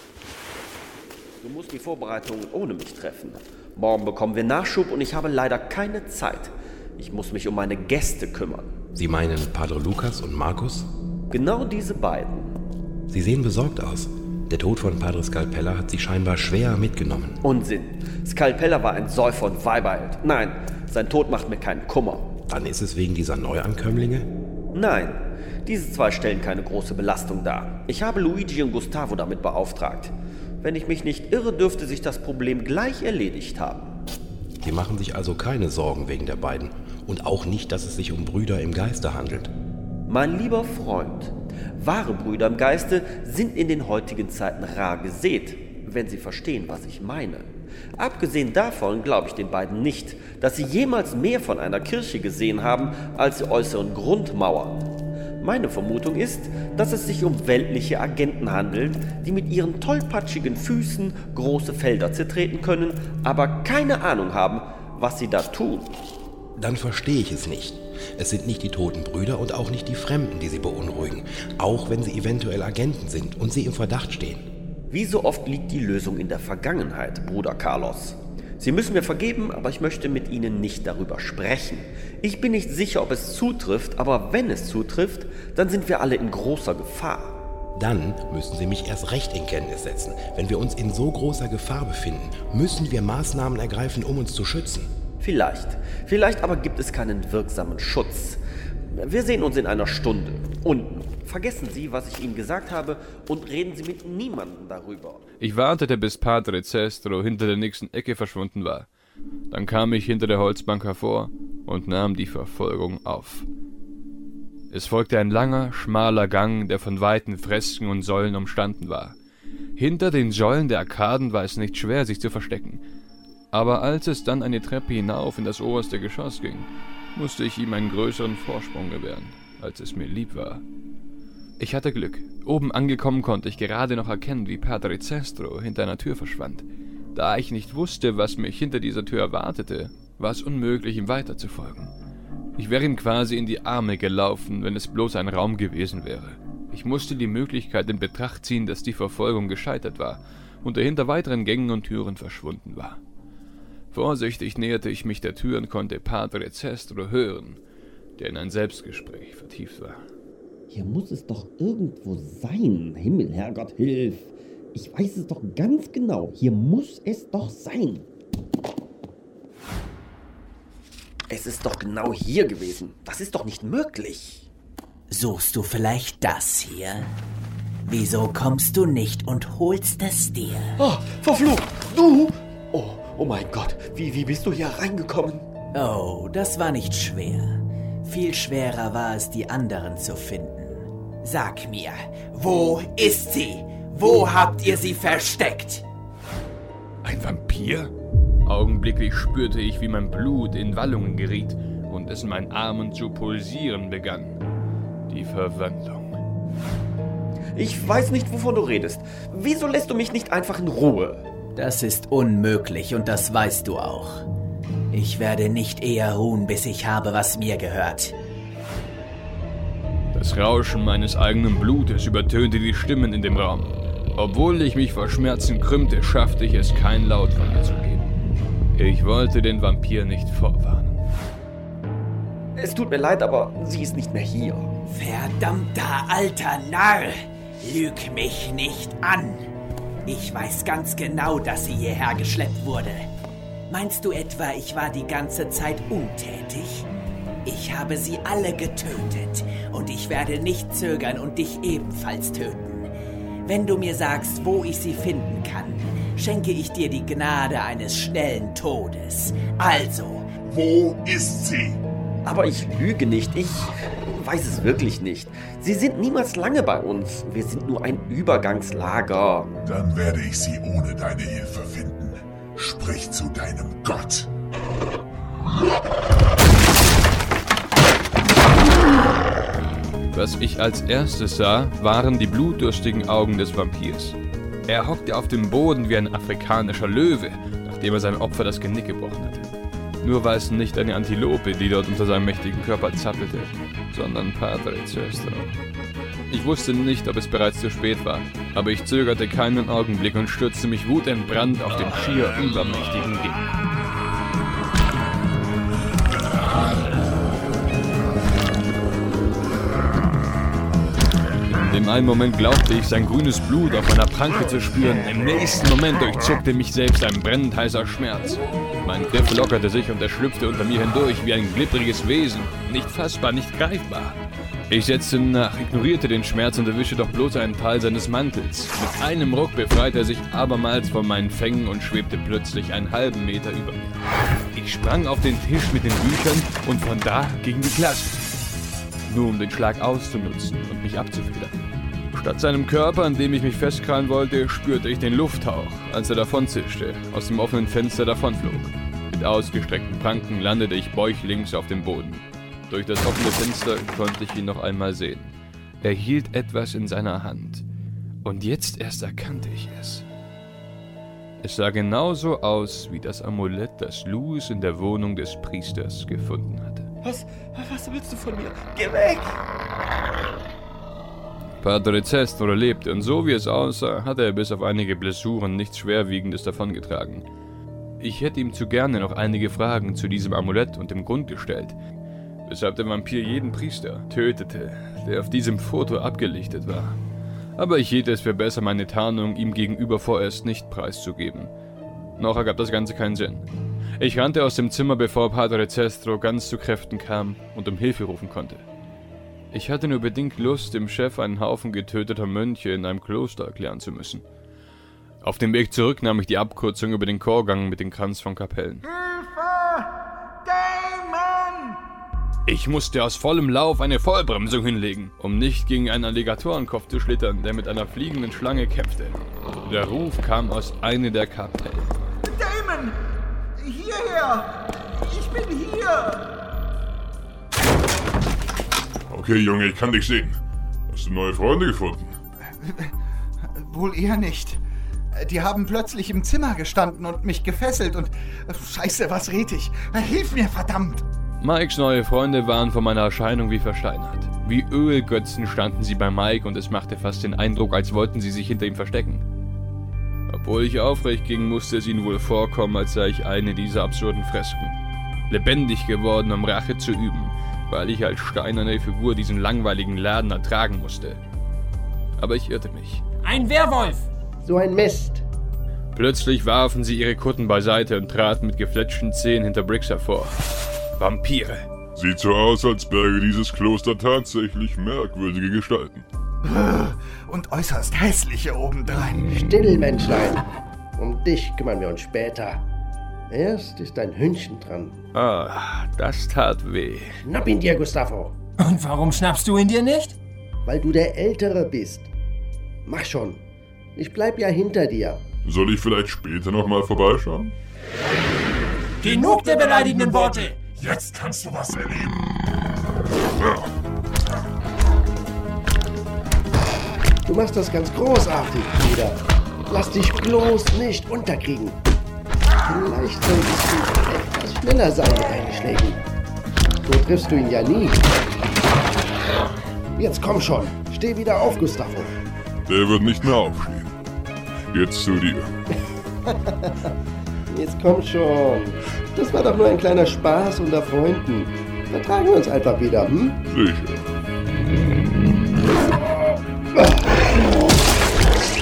Du musst die Vorbereitungen ohne mich treffen. Morgen bekommen wir Nachschub und ich habe leider keine Zeit. Ich muss mich um meine Gäste kümmern. Sie meinen Padre Lukas und Markus? Genau diese beiden. Sie sehen besorgt aus. Der Tod von Padre Scalpella hat Sie scheinbar schwer mitgenommen. Unsinn. Scalpella war ein Säufer und Weiberheld. Nein, sein Tod macht mir keinen Kummer. Dann ist es wegen dieser Neuankömmlinge? Nein, diese zwei stellen keine große Belastung dar. Ich habe Luigi und Gustavo damit beauftragt. Wenn ich mich nicht irre, dürfte sich das Problem gleich erledigt haben. Sie machen sich also keine Sorgen wegen der beiden und auch nicht, dass es sich um Brüder im Geiste handelt. Mein lieber Freund, wahre Brüder im Geiste sind in den heutigen Zeiten rar gesät, wenn Sie verstehen, was ich meine. Abgesehen davon glaube ich den beiden nicht, dass sie jemals mehr von einer Kirche gesehen haben als die äußeren Grundmauern. Meine Vermutung ist, dass es sich um weltliche Agenten handelt, die mit ihren tollpatschigen Füßen große Felder zertreten können, aber keine Ahnung haben, was sie da tun. Dann verstehe ich es nicht. Es sind nicht die toten Brüder und auch nicht die Fremden, die sie beunruhigen, auch wenn sie eventuell Agenten sind und sie im Verdacht stehen. Wie so oft liegt die Lösung in der Vergangenheit, Bruder Carlos. Sie müssen mir vergeben, aber ich möchte mit Ihnen nicht darüber sprechen. Ich bin nicht sicher, ob es zutrifft, aber wenn es zutrifft, dann sind wir alle in großer Gefahr. Dann müssen Sie mich erst recht in Kenntnis setzen. Wenn wir uns in so großer Gefahr befinden, müssen wir Maßnahmen ergreifen, um uns zu schützen. Vielleicht. Vielleicht aber gibt es keinen wirksamen Schutz. Wir sehen uns in einer Stunde. Und vergessen Sie, was ich Ihnen gesagt habe, und reden Sie mit niemandem darüber. Ich wartete, bis Padre Cestro hinter der nächsten Ecke verschwunden war. Dann kam ich hinter der Holzbank hervor und nahm die Verfolgung auf. Es folgte ein langer, schmaler Gang, der von weiten Fresken und Säulen umstanden war. Hinter den Säulen der Arkaden war es nicht schwer, sich zu verstecken. Aber als es dann eine Treppe hinauf in das oberste Geschoss ging, musste ich ihm einen größeren Vorsprung gewähren, als es mir lieb war. Ich hatte Glück. Oben angekommen konnte ich gerade noch erkennen, wie Padre Cestro hinter einer Tür verschwand. Da ich nicht wusste, was mich hinter dieser Tür erwartete, war es unmöglich, ihm weiterzufolgen. Ich wäre ihm quasi in die Arme gelaufen, wenn es bloß ein Raum gewesen wäre. Ich musste die Möglichkeit in Betracht ziehen, dass die Verfolgung gescheitert war und er hinter weiteren Gängen und Türen verschwunden war. Vorsichtig näherte ich mich der Tür und konnte Padre Cestro hören, der in ein Selbstgespräch vertieft war. Hier muss es doch irgendwo sein. Himmel, Herrgott, hilf! Ich weiß es doch ganz genau. Hier muss es doch sein. Es ist doch genau hier gewesen. Das ist doch nicht möglich. Suchst du vielleicht das hier? Wieso kommst du nicht und holst es dir? Oh, verflucht! Du! Oh, oh mein Gott, wie, wie bist du hier reingekommen? Oh, das war nicht schwer. Viel schwerer war es, die anderen zu finden. Sag mir, wo ist sie? Wo habt ihr sie versteckt? Ein Vampir? Augenblicklich spürte ich, wie mein Blut in Wallungen geriet und es in meinen Armen zu pulsieren begann. Die Verwandlung. Ich weiß nicht, wovon du redest. Wieso lässt du mich nicht einfach in Ruhe? Das ist unmöglich und das weißt du auch. Ich werde nicht eher ruhen, bis ich habe, was mir gehört. Das Rauschen meines eigenen Blutes übertönte die Stimmen in dem Raum. Obwohl ich mich vor Schmerzen krümmte, schaffte ich es, keinen Laut von mir zu geben. Ich wollte den Vampir nicht vorwarnen. Es tut mir leid, aber sie ist nicht mehr hier. Verdammter alter Narr! Lüg mich nicht an! Ich weiß ganz genau, dass sie hierher geschleppt wurde. Meinst du etwa, ich war die ganze Zeit untätig? Ich habe sie alle getötet und ich werde nicht zögern und dich ebenfalls töten. Wenn du mir sagst, wo ich sie finden kann, schenke ich dir die Gnade eines schnellen Todes. Also, wo ist sie? Aber ich lüge nicht, ich weiß es wirklich nicht. Sie sind niemals lange bei uns. Wir sind nur ein Übergangslager. Dann werde ich sie ohne deine Hilfe finden. Sprich zu deinem Gott. Was ich als erstes sah, waren die blutdürstigen Augen des Vampirs. Er hockte auf dem Boden wie ein afrikanischer Löwe, nachdem er seinem Opfer das Genick gebrochen hatte. Nur war es nicht eine Antilope, die dort unter seinem mächtigen Körper zappelte, sondern Padre Cestro. Ich wusste nicht, ob es bereits zu spät war, aber ich zögerte keinen Augenblick und stürzte mich wutentbrannt auf den schier übermächtigen Gegner. Im einen Moment glaubte ich, sein grünes Blut auf meiner Pranke zu spüren. Im nächsten Moment durchzuckte mich selbst ein brennend heißer Schmerz. Mein Griff lockerte sich und er schlüpfte unter mir hindurch wie ein glibbriges Wesen. Nicht fassbar, nicht greifbar. Ich setzte nach, ignorierte den Schmerz und erwischte doch bloß einen Teil seines Mantels. Mit einem Ruck befreite er sich abermals von meinen Fängen und schwebte plötzlich einen halben Meter über mir. Ich sprang auf den Tisch mit den Büchern und von da gegen die Klasse. Nur um den Schlag auszunutzen und mich abzufedern. Statt seinem Körper, an dem ich mich festkrallen wollte, spürte ich den Lufthauch, als er davonzischte, aus dem offenen Fenster davonflog. Mit ausgestreckten Pranken landete ich bäuchlings auf dem Boden. Durch das offene Fenster konnte ich ihn noch einmal sehen. Er hielt etwas in seiner Hand. Und jetzt erst erkannte ich es. Es sah genauso aus wie das Amulett, das Louis in der Wohnung des Priesters gefunden hatte. Was, was willst du von mir? Geh weg! Padre Cestro lebte und so wie es aussah, hatte er bis auf einige Blessuren nichts Schwerwiegendes davongetragen. Ich hätte ihm zu gerne noch einige Fragen zu diesem Amulett und dem Grund gestellt, weshalb der Vampir jeden Priester tötete, der auf diesem Foto abgelichtet war. Aber ich hielt es für besser, meine Tarnung ihm gegenüber vorerst nicht preiszugeben. Noch ergab das Ganze keinen Sinn. Ich rannte aus dem Zimmer, bevor Padre Cestro ganz zu Kräften kam und um Hilfe rufen konnte. Ich hatte nur bedingt Lust, dem Chef einen Haufen getöteter Mönche in einem Kloster erklären zu müssen. Auf dem Weg zurück nahm ich die Abkürzung über den Chorgang mit dem Kranz von Kapellen. Hilfe! Damon! Ich musste aus vollem Lauf eine Vollbremsung hinlegen, um nicht gegen einen Alligatorenkopf zu schlittern, der mit einer fliegenden Schlange kämpfte. Der Ruf kam aus einer der Kapellen. Damon! Hierher! Ich bin hier! Okay, Junge, ich kann dich sehen. Hast du neue Freunde gefunden? Wohl eher nicht. Die haben plötzlich im Zimmer gestanden und mich gefesselt und... Scheiße, was red ich? Hilf mir, verdammt! Mikes neue Freunde waren von meiner Erscheinung wie versteinert. Wie Ölgötzen standen sie bei Mike und es machte fast den Eindruck, als wollten sie sich hinter ihm verstecken. Obwohl ich aufrecht ging, musste es ihnen wohl vorkommen, als sei ich eine dieser absurden Fresken. Lebendig geworden, um Rache zu üben, weil ich als steinerne Figur diesen langweiligen Laden ertragen musste. Aber ich irrte mich. Ein Werwolf! So ein Mist! Plötzlich warfen sie ihre Kutten beiseite und traten mit gefletschten Zähnen hinter Briggs hervor. Vampire! Sieht so aus, als berge dieses Kloster tatsächlich merkwürdige Gestalten. Und äußerst hässliche obendrein. Still, Menschlein. Um dich kümmern wir uns später. Erst ist dein Hündchen dran. Ah, das tat weh. Schnapp ihn dir, Gustavo. Und warum schnappst du ihn dir nicht? Weil du der Ältere bist. Mach schon. Ich bleib ja hinter dir. Soll ich vielleicht später nochmal vorbeischauen? Genug der beleidigenden Worte! Jetzt kannst du was erleben. Du machst das ganz großartig, Bruder. Lass dich bloß nicht unterkriegen. Vielleicht solltest du etwas schneller sein mit deinen Schlägen. So triffst du ihn ja nie. Jetzt komm schon. Steh wieder auf, Gustavo. Der wird nicht mehr aufstehen. Jetzt zu dir. Jetzt komm schon. Das war doch nur ein kleiner Spaß unter Freunden. Vertragen wir uns einfach wieder, hm? Sicher.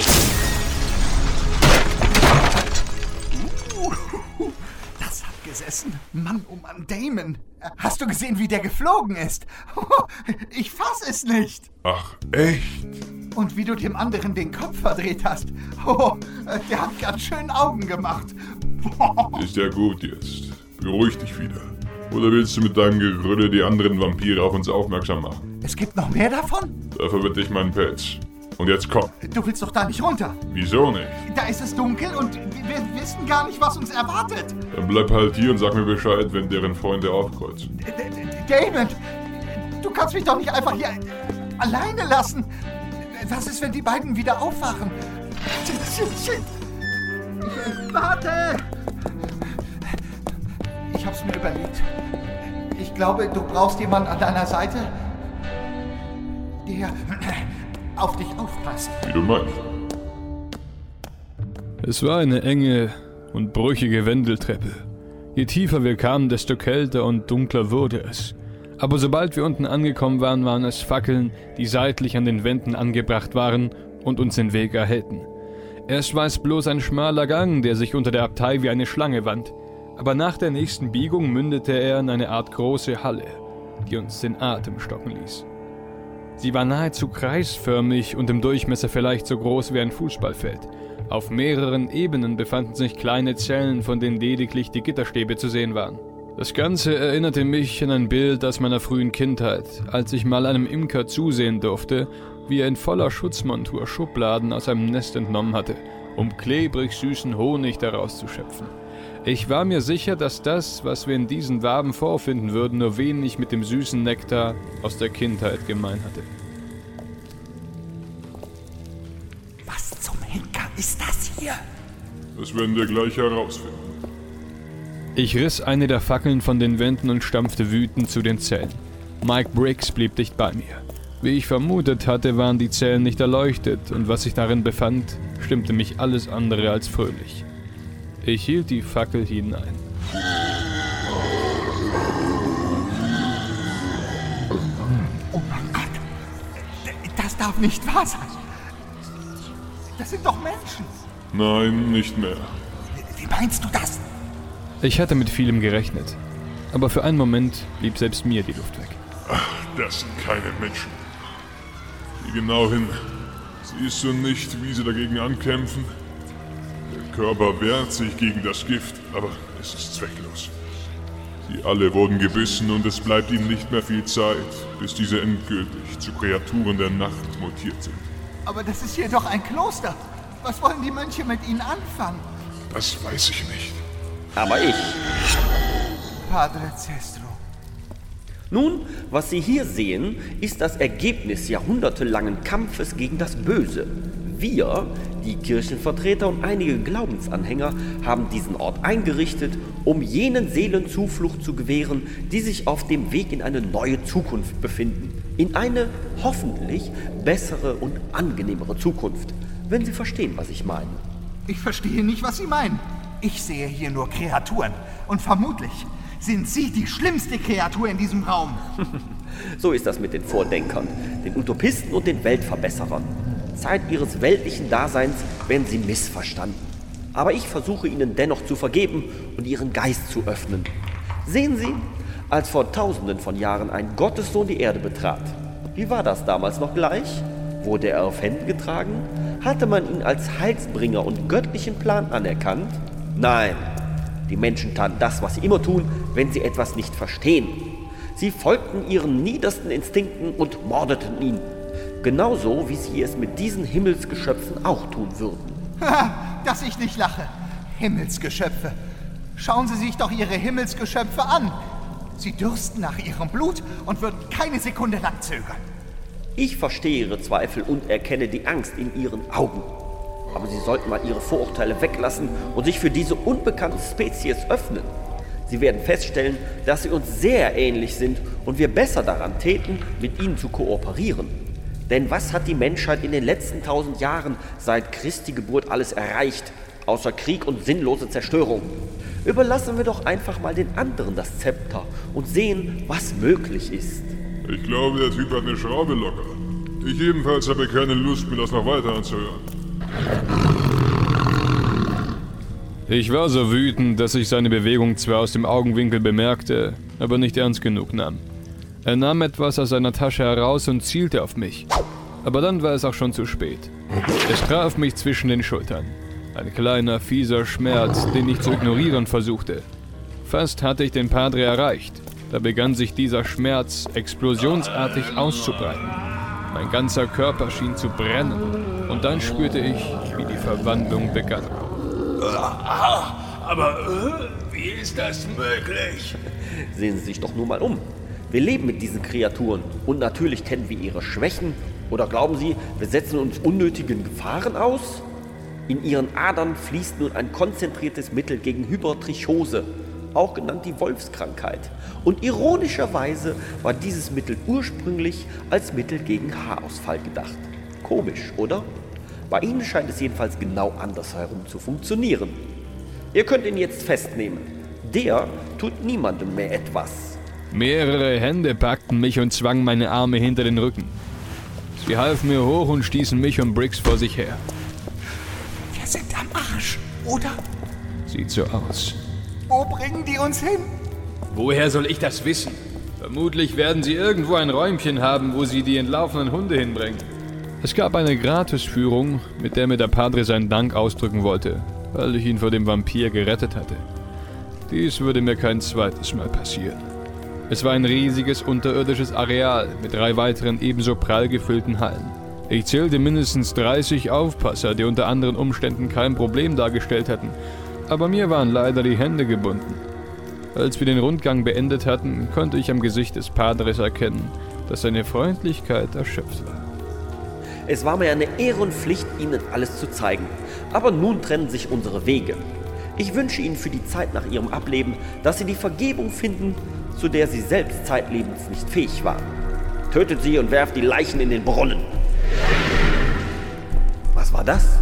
Das hat gesessen. gefressen. Mann, oh Mann, Damon. Hast du gesehen, wie der geflogen ist? Ich fass es nicht. Ach, echt? Und wie du dem anderen den Kopf verdreht hast. Oh, der hat ganz schön Augen gemacht. Ist ja gut jetzt. Beruhig dich wieder. Oder willst du mit deinem Gerülle die anderen Vampire auf uns aufmerksam machen? Es gibt noch mehr davon? Dafür wird dich mein Pelz. Und jetzt komm. Du willst doch da nicht runter. Wieso nicht? Da ist es dunkel und wir wissen gar nicht, was uns erwartet. Dann bleib halt hier und sag mir Bescheid, wenn deren Freunde aufkreuzen. Damon, du kannst mich doch nicht einfach hier alleine lassen. Was ist, wenn die beiden wieder aufwachen? Shit, shit, shit. Warte! Ich hab's mir überlegt. Ich glaube, du brauchst jemanden an deiner Seite, der auf dich aufpasst. Wie du meinst. Es war eine enge und brüchige Wendeltreppe. Je tiefer wir kamen, desto kälter und dunkler wurde es. Aber sobald wir unten angekommen waren, waren es Fackeln, die seitlich an den Wänden angebracht waren und uns den Weg erhellten. Erst war es bloß ein schmaler Gang, der sich unter der Abtei wie eine Schlange wand. Aber nach der nächsten Biegung mündete er in eine Art große Halle, die uns den Atem stocken ließ. Sie war nahezu kreisförmig und im Durchmesser vielleicht so groß wie ein Fußballfeld. Auf mehreren Ebenen befanden sich kleine Zellen, von denen lediglich die Gitterstäbe zu sehen waren. Das Ganze erinnerte mich an ein Bild aus meiner frühen Kindheit, als ich mal einem Imker zusehen durfte, wie er in voller Schutzmontur Schubladen aus einem Nest entnommen hatte, um klebrig süßen Honig daraus zu schöpfen. Ich war mir sicher, dass das, was wir in diesen Waben vorfinden würden, nur wenig mit dem süßen Nektar aus der Kindheit gemein hatte. Was zum Henker ist das hier? Das werden wir gleich herausfinden. Ich riss eine der Fackeln von den Wänden und stampfte wütend zu den Zellen. Mike Briggs blieb dicht bei mir. Wie ich vermutet hatte, waren die Zellen nicht erleuchtet und was sich darin befand, stimmte mich alles andere als fröhlich. Ich hielt die Fackel hinein. Oh mein Gott! Das darf nicht wahr sein! Das sind doch Menschen! Nein, nicht mehr. Wie meinst du das? Ich hatte mit vielem gerechnet, aber für einen Moment blieb selbst mir die Luft weg. Ach, das sind keine Menschen. Sieh genau hin. Siehst du nicht, wie sie dagegen ankämpfen? Der Körper wehrt sich gegen das Gift, aber es ist zwecklos. Sie alle wurden gebissen und es bleibt ihnen nicht mehr viel Zeit, bis diese endgültig zu Kreaturen der Nacht mutiert sind. Aber das ist hier doch ein Kloster. Was wollen die Mönche mit ihnen anfangen? Das weiß ich nicht. Aber ich. Padre Cestro. Nun, was Sie hier sehen, ist das Ergebnis jahrhundertelangen Kampfes gegen das Böse. Wir, die Kirchenvertreter und einige Glaubensanhänger, haben diesen Ort eingerichtet, um jenen Seelen Zuflucht zu gewähren, die sich auf dem Weg in eine neue Zukunft befinden. In eine hoffentlich bessere und angenehmere Zukunft, wenn Sie verstehen, was ich meine. Ich verstehe nicht, was Sie meinen. Ich sehe hier nur Kreaturen und vermutlich sind Sie die schlimmste Kreatur in diesem Raum. So ist das mit den Vordenkern, den Utopisten und den Weltverbesserern. Zeit ihres weltlichen Daseins werden sie missverstanden. Aber ich versuche ihnen dennoch zu vergeben und ihren Geist zu öffnen. Sehen Sie, als vor tausenden von Jahren ein Gottessohn die Erde betrat. Wie war das damals noch gleich? Wurde er auf Händen getragen? Hatte man ihn als Heilsbringer und göttlichen Plan anerkannt? Nein, die Menschen taten das, was sie immer tun, wenn sie etwas nicht verstehen. Sie folgten ihren niedersten Instinkten und mordeten ihn. Genauso, wie sie es mit diesen Himmelsgeschöpfen auch tun würden. Ha, dass ich nicht lache. Himmelsgeschöpfe. Schauen Sie sich doch Ihre Himmelsgeschöpfe an. Sie dürsten nach ihrem Blut und würden keine Sekunde lang zögern. Ich verstehe Ihre Zweifel und erkenne die Angst in Ihren Augen. Aber Sie sollten mal Ihre Vorurteile weglassen und sich für diese unbekannte Spezies öffnen. Sie werden feststellen, dass sie uns sehr ähnlich sind und wir besser daran täten, mit ihnen zu kooperieren. Denn was hat die Menschheit in den letzten tausend Jahren seit Christi Geburt alles erreicht, außer Krieg und sinnlose Zerstörung? Überlassen wir doch einfach mal den anderen das Zepter und sehen, was möglich ist. Ich glaube, der Typ hat eine Schraube locker. Ich jedenfalls habe keine Lust, mir das noch weiter anzuhören. Ich war so wütend, dass ich seine Bewegung zwar aus dem Augenwinkel bemerkte, aber nicht ernst genug nahm. Er nahm etwas aus seiner Tasche heraus und zielte auf mich. Aber dann war es auch schon zu spät. Es traf mich zwischen den Schultern. Ein kleiner, fieser Schmerz, den ich zu ignorieren versuchte. Fast hatte ich den Padre erreicht. Da begann sich dieser Schmerz explosionsartig auszubreiten. Mein ganzer Körper schien zu brennen. Und dann spürte ich, wie die Verwandlung begann. Aber äh, wie ist das möglich? Sehen Sie sich doch nur mal um. Wir leben mit diesen Kreaturen und natürlich kennen wir ihre Schwächen. Oder glauben Sie, wir setzen uns unnötigen Gefahren aus? In ihren Adern fließt nun ein konzentriertes Mittel gegen Hypertrichose, auch genannt die Wolfskrankheit. Und ironischerweise war dieses Mittel ursprünglich als Mittel gegen Haarausfall gedacht. Komisch, oder? Bei Ihnen scheint es jedenfalls genau andersherum zu funktionieren. Ihr könnt ihn jetzt festnehmen. Der tut niemandem mehr etwas. Mehrere Hände packten mich und zwangen meine Arme hinter den Rücken. Sie halfen mir hoch und stießen mich und Briggs vor sich her. Wir sind am Arsch, oder? Sieht so aus. Wo bringen die uns hin? Woher soll ich das wissen? Vermutlich werden sie irgendwo ein Räumchen haben, wo sie die entlaufenen Hunde hinbringen. Es gab eine Gratisführung, mit der mir der Padre seinen Dank ausdrücken wollte, weil ich ihn vor dem Vampir gerettet hatte. Dies würde mir kein zweites Mal passieren. Es war ein riesiges unterirdisches Areal mit drei weiteren ebenso prall gefüllten Hallen. Ich zählte mindestens dreißig Aufpasser, die unter anderen Umständen kein Problem dargestellt hatten, aber mir waren leider die Hände gebunden. Als wir den Rundgang beendet hatten, konnte ich am Gesicht des Padres erkennen, dass seine Freundlichkeit erschöpft war. Es war mir eine Ehre und Pflicht, Ihnen alles zu zeigen. Aber nun trennen sich unsere Wege. Ich wünsche Ihnen für die Zeit nach Ihrem Ableben, dass Sie die Vergebung finden, zu der Sie selbst zeitlebens nicht fähig waren. Tötet sie und werft die Leichen in den Brunnen. Was war das?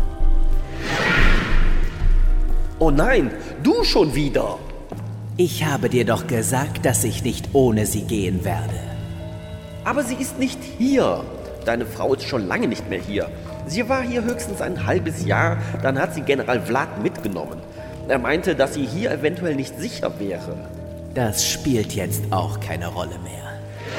Oh nein, du schon wieder! Ich habe dir doch gesagt, dass ich nicht ohne sie gehen werde. Aber sie ist nicht hier. Deine Frau ist schon lange nicht mehr hier. Sie war hier höchstens ein halbes Jahr, dann hat sie General Vlad mitgenommen. Er meinte, dass sie hier eventuell nicht sicher wäre. Das spielt jetzt auch keine Rolle mehr.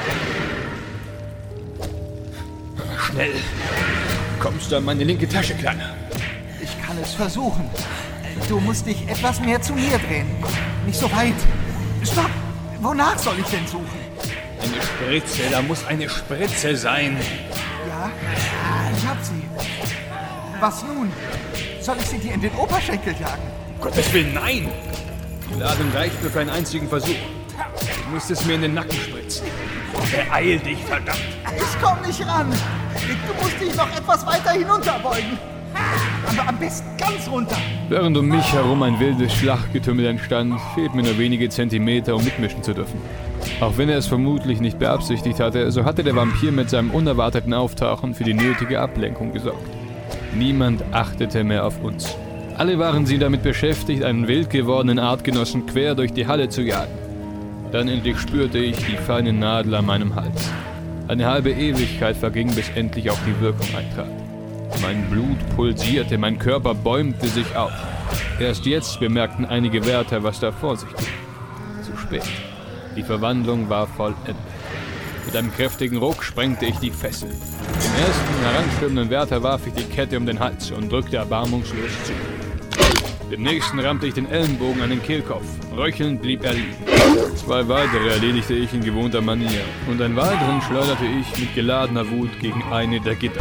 Schnell! Kommst du an meine linke Tasche, Kleiner? Ich kann es versuchen. Du musst dich etwas mehr zu mir drehen. Nicht so weit. Stopp! Wonach soll ich denn suchen? Eine Spritze, da muss eine Spritze sein. Ja, ich hab sie. Was nun? Soll ich sie dir in den Oberschenkel jagen? Um Gottes Willen, nein! Die Ladung reicht nur für einen einzigen Versuch. Du musst es mir in den Nacken spritzen. Beeil dich, verdammt! Ich komm nicht ran! Du musst dich noch etwas weiter hinunterbeugen. Aber am besten ganz runter. Während um mich herum ein wildes Schlachtgetümmel entstand, fehlt mir nur wenige Zentimeter, um mitmischen zu dürfen. Auch wenn er es vermutlich nicht beabsichtigt hatte, so hatte der Vampir mit seinem unerwarteten Auftauchen für die nötige Ablenkung gesorgt. Niemand achtete mehr auf uns. Alle waren sie damit beschäftigt, einen wild gewordenen Artgenossen quer durch die Halle zu jagen. Dann endlich spürte ich die feine Nadel an meinem Hals. Eine halbe Ewigkeit verging, bis endlich auch die Wirkung eintrat. Mein Blut pulsierte, mein Körper bäumte sich auf. Erst jetzt bemerkten einige Wärter, was da vor sich ging. Zu spät. Die Verwandlung war vollendet. Mit einem kräftigen Ruck sprengte ich die Fessel. Dem ersten heranstürmenden Wärter warf ich die Kette um den Hals und drückte erbarmungslos zu. Dem nächsten rammte ich den Ellenbogen an den Kehlkopf. Röchelnd blieb er liegen. Zwei weitere erledigte ich in gewohnter Manier. Und einen weiteren schleuderte ich mit geladener Wut gegen eine der Gitter.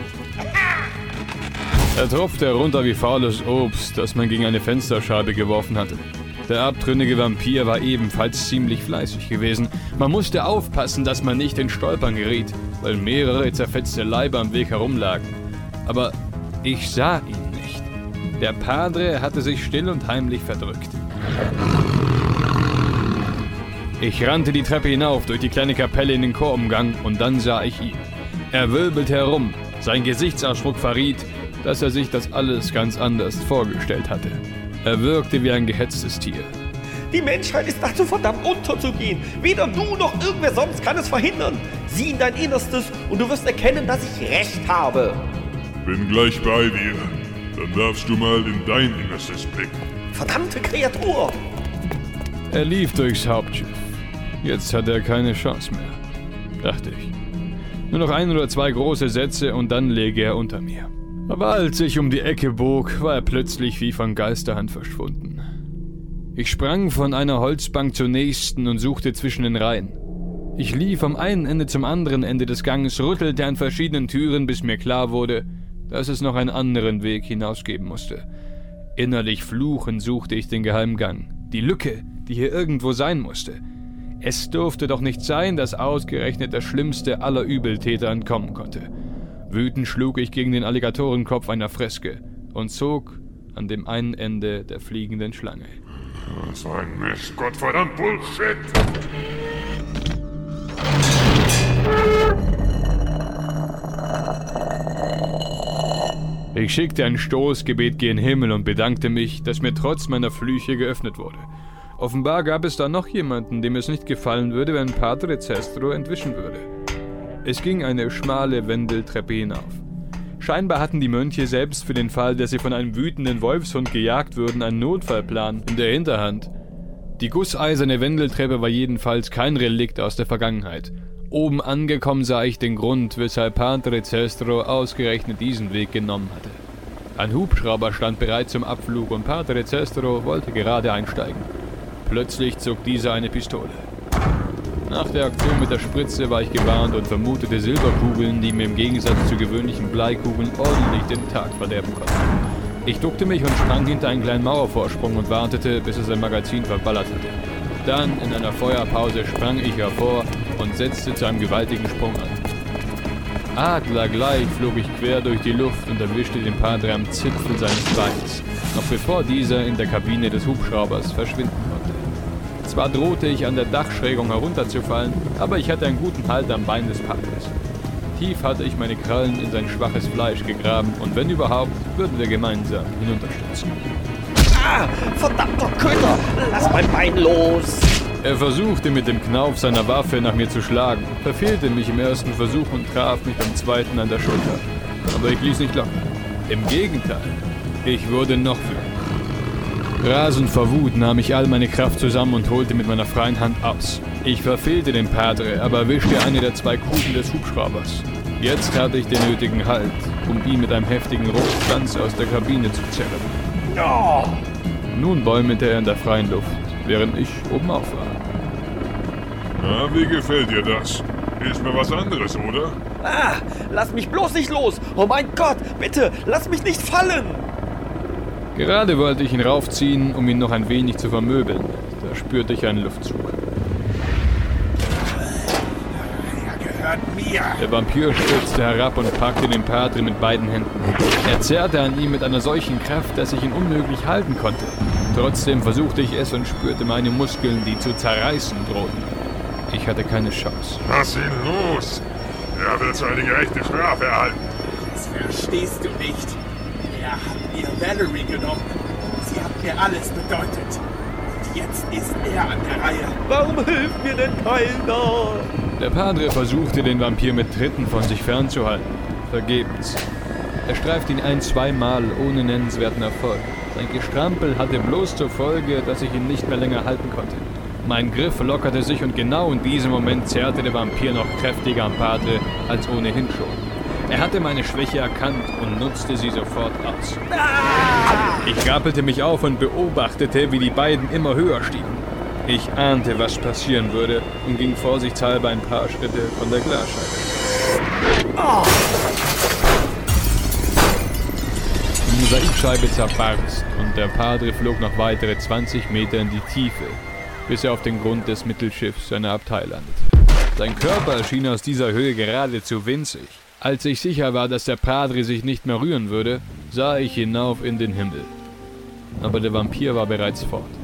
Er tropfte herunter wie faules Obst, das man gegen eine Fensterscheibe geworfen hatte. Der abtrünnige Vampir war ebenfalls ziemlich fleißig gewesen. Man musste aufpassen, dass man nicht in Stolpern geriet, weil mehrere zerfetzte Leiber am Weg herumlagen. Aber ich sah ihn nicht. Der Padre hatte sich still und heimlich verdrückt. Ich rannte die Treppe hinauf durch die kleine Kapelle in den Chorumgang und dann sah ich ihn. Er wirbelte herum. Sein Gesichtsausdruck verriet, dass er sich das alles ganz anders vorgestellt hatte. Er wirkte wie ein gehetztes Tier. Die Menschheit ist dazu verdammt unterzugehen. Weder du noch irgendwer sonst kann es verhindern. Sieh in dein Innerstes und du wirst erkennen, dass ich recht habe. Bin gleich bei dir. Dann darfst du mal in dein Innerstes blicken. Verdammte Kreatur! Er lief durchs Hauptschiff. Jetzt hat er keine Chance mehr, dachte ich. Nur noch ein oder zwei große Sätze und dann läge er unter mir. Aber als ich um die Ecke bog, war er plötzlich wie von Geisterhand verschwunden. Ich sprang von einer Holzbank zur nächsten und suchte zwischen den Reihen. Ich lief vom einen Ende zum anderen Ende des Ganges, rüttelte an verschiedenen Türen, bis mir klar wurde, dass es noch einen anderen Weg hinausgeben musste. Innerlich fluchend suchte ich den geheimen Gang, die Lücke, die hier irgendwo sein musste. Es durfte doch nicht sein, dass ausgerechnet der schlimmste aller Übeltäter entkommen konnte. Wütend schlug ich gegen den Alligatorenkopf einer Freske und zog an dem einen Ende der fliegenden Schlange. So ein Mist, Gottverdammt Bullshit! Ich schickte ein Stoßgebet gen Himmel und bedankte mich, dass mir trotz meiner Flüche geöffnet wurde. Offenbar gab es da noch jemanden, dem es nicht gefallen würde, wenn Padre Cestro entwischen würde. Es ging eine schmale Wendeltreppe hinauf. Scheinbar hatten die Mönche selbst für den Fall, dass sie von einem wütenden Wolfshund gejagt würden, einen Notfallplan in der Hinterhand. Die gusseiserne Wendeltreppe war jedenfalls kein Relikt aus der Vergangenheit. Oben angekommen sah ich den Grund, weshalb Padre Cestro ausgerechnet diesen Weg genommen hatte. Ein Hubschrauber stand bereit zum Abflug und Padre Cestro wollte gerade einsteigen. Plötzlich zog dieser eine Pistole. Nach der Aktion mit der Spritze war ich gewarnt und vermutete Silberkugeln, die mir im Gegensatz zu gewöhnlichen Bleikugeln ordentlich den Tag verderben konnten. Ich duckte mich und sprang hinter einen kleinen Mauervorsprung und wartete, bis es sein Magazin verballert hatte. Dann, in einer Feuerpause, sprang ich hervor und setzte zu einem gewaltigen Sprung an. Adlergleich flog ich quer durch die Luft und erwischte den Padre am Zipfel seines Beins, noch bevor dieser in der Kabine des Hubschraubers verschwinden konnte. Zwar drohte ich an der Dachschrägung herunterzufallen, aber ich hatte einen guten Halt am Bein des Padres. Tief hatte ich meine Krallen in sein schwaches Fleisch gegraben und wenn überhaupt, würden wir gemeinsam hinunterstürzen. Ah, verdammter Köter! Lass mein Bein los! Er versuchte mit dem Knauf seiner Waffe nach mir zu schlagen, verfehlte mich im ersten Versuch und traf mich beim zweiten an der Schulter. Aber ich ließ nicht locker. Im Gegenteil, ich wurde noch wütender. Rasend vor Wut nahm ich all meine Kraft zusammen und holte mit meiner freien Hand aus. Ich verfehlte den Padre, aber erwischte eine der zwei Kugeln des Hubschraubers. Jetzt hatte ich den nötigen Halt, um ihn mit einem heftigen Ruck ganz aus der Kabine zu zerren. Oh! Nun bäumelte er in der freien Luft, während ich oben auf war. Na, wie gefällt dir das? Ist mir was anderes, oder? Ah, lass mich bloß nicht los! Oh mein Gott, bitte, lass mich nicht fallen! Gerade wollte ich ihn raufziehen, um ihn noch ein wenig zu vermöbeln. Da spürte ich einen Luftzug. Er gehört mir! Der Vampir stürzte herab und packte den Padre mit beiden Händen. Er zerrte an ihm mit einer solchen Kraft, dass ich ihn unmöglich halten konnte. Trotzdem versuchte ich es und spürte meine Muskeln, die zu zerreißen drohten. Ich hatte keine Chance. Lass ihn los! Er wird seine gerechte Strafe erhalten. Das verstehst du nicht. Er hat mir Valerie genommen. Sie hat mir alles bedeutet. Und jetzt ist er an der Reihe. Warum hilft mir denn keiner? Der Padre versuchte, den Vampir mit Tritten von sich fernzuhalten. Vergebens. Er streifte ihn ein-, zweimal ohne nennenswerten Erfolg. Sein Gestrampel hatte bloß zur Folge, dass ich ihn nicht mehr länger halten konnte. Mein Griff lockerte sich und genau in diesem Moment zerrte der Vampir noch kräftiger am Padre als ohnehin schon. Er hatte meine Schwäche erkannt und nutzte sie sofort aus. Ich rappelte mich auf und beobachtete, wie die beiden immer höher stiegen. Ich ahnte, was passieren würde und ging vorsichtshalber ein paar Schritte von der Glasscheibe. Die Mosaikscheibe zerbarst und der Padre flog noch weitere zwanzig Meter in die Tiefe, bis er auf den Grund des Mittelschiffs seiner Abtei landete. Sein Körper erschien aus dieser Höhe geradezu winzig. Als ich sicher war, dass der Padre sich nicht mehr rühren würde, sah ich hinauf in den Himmel. Aber der Vampir war bereits fort.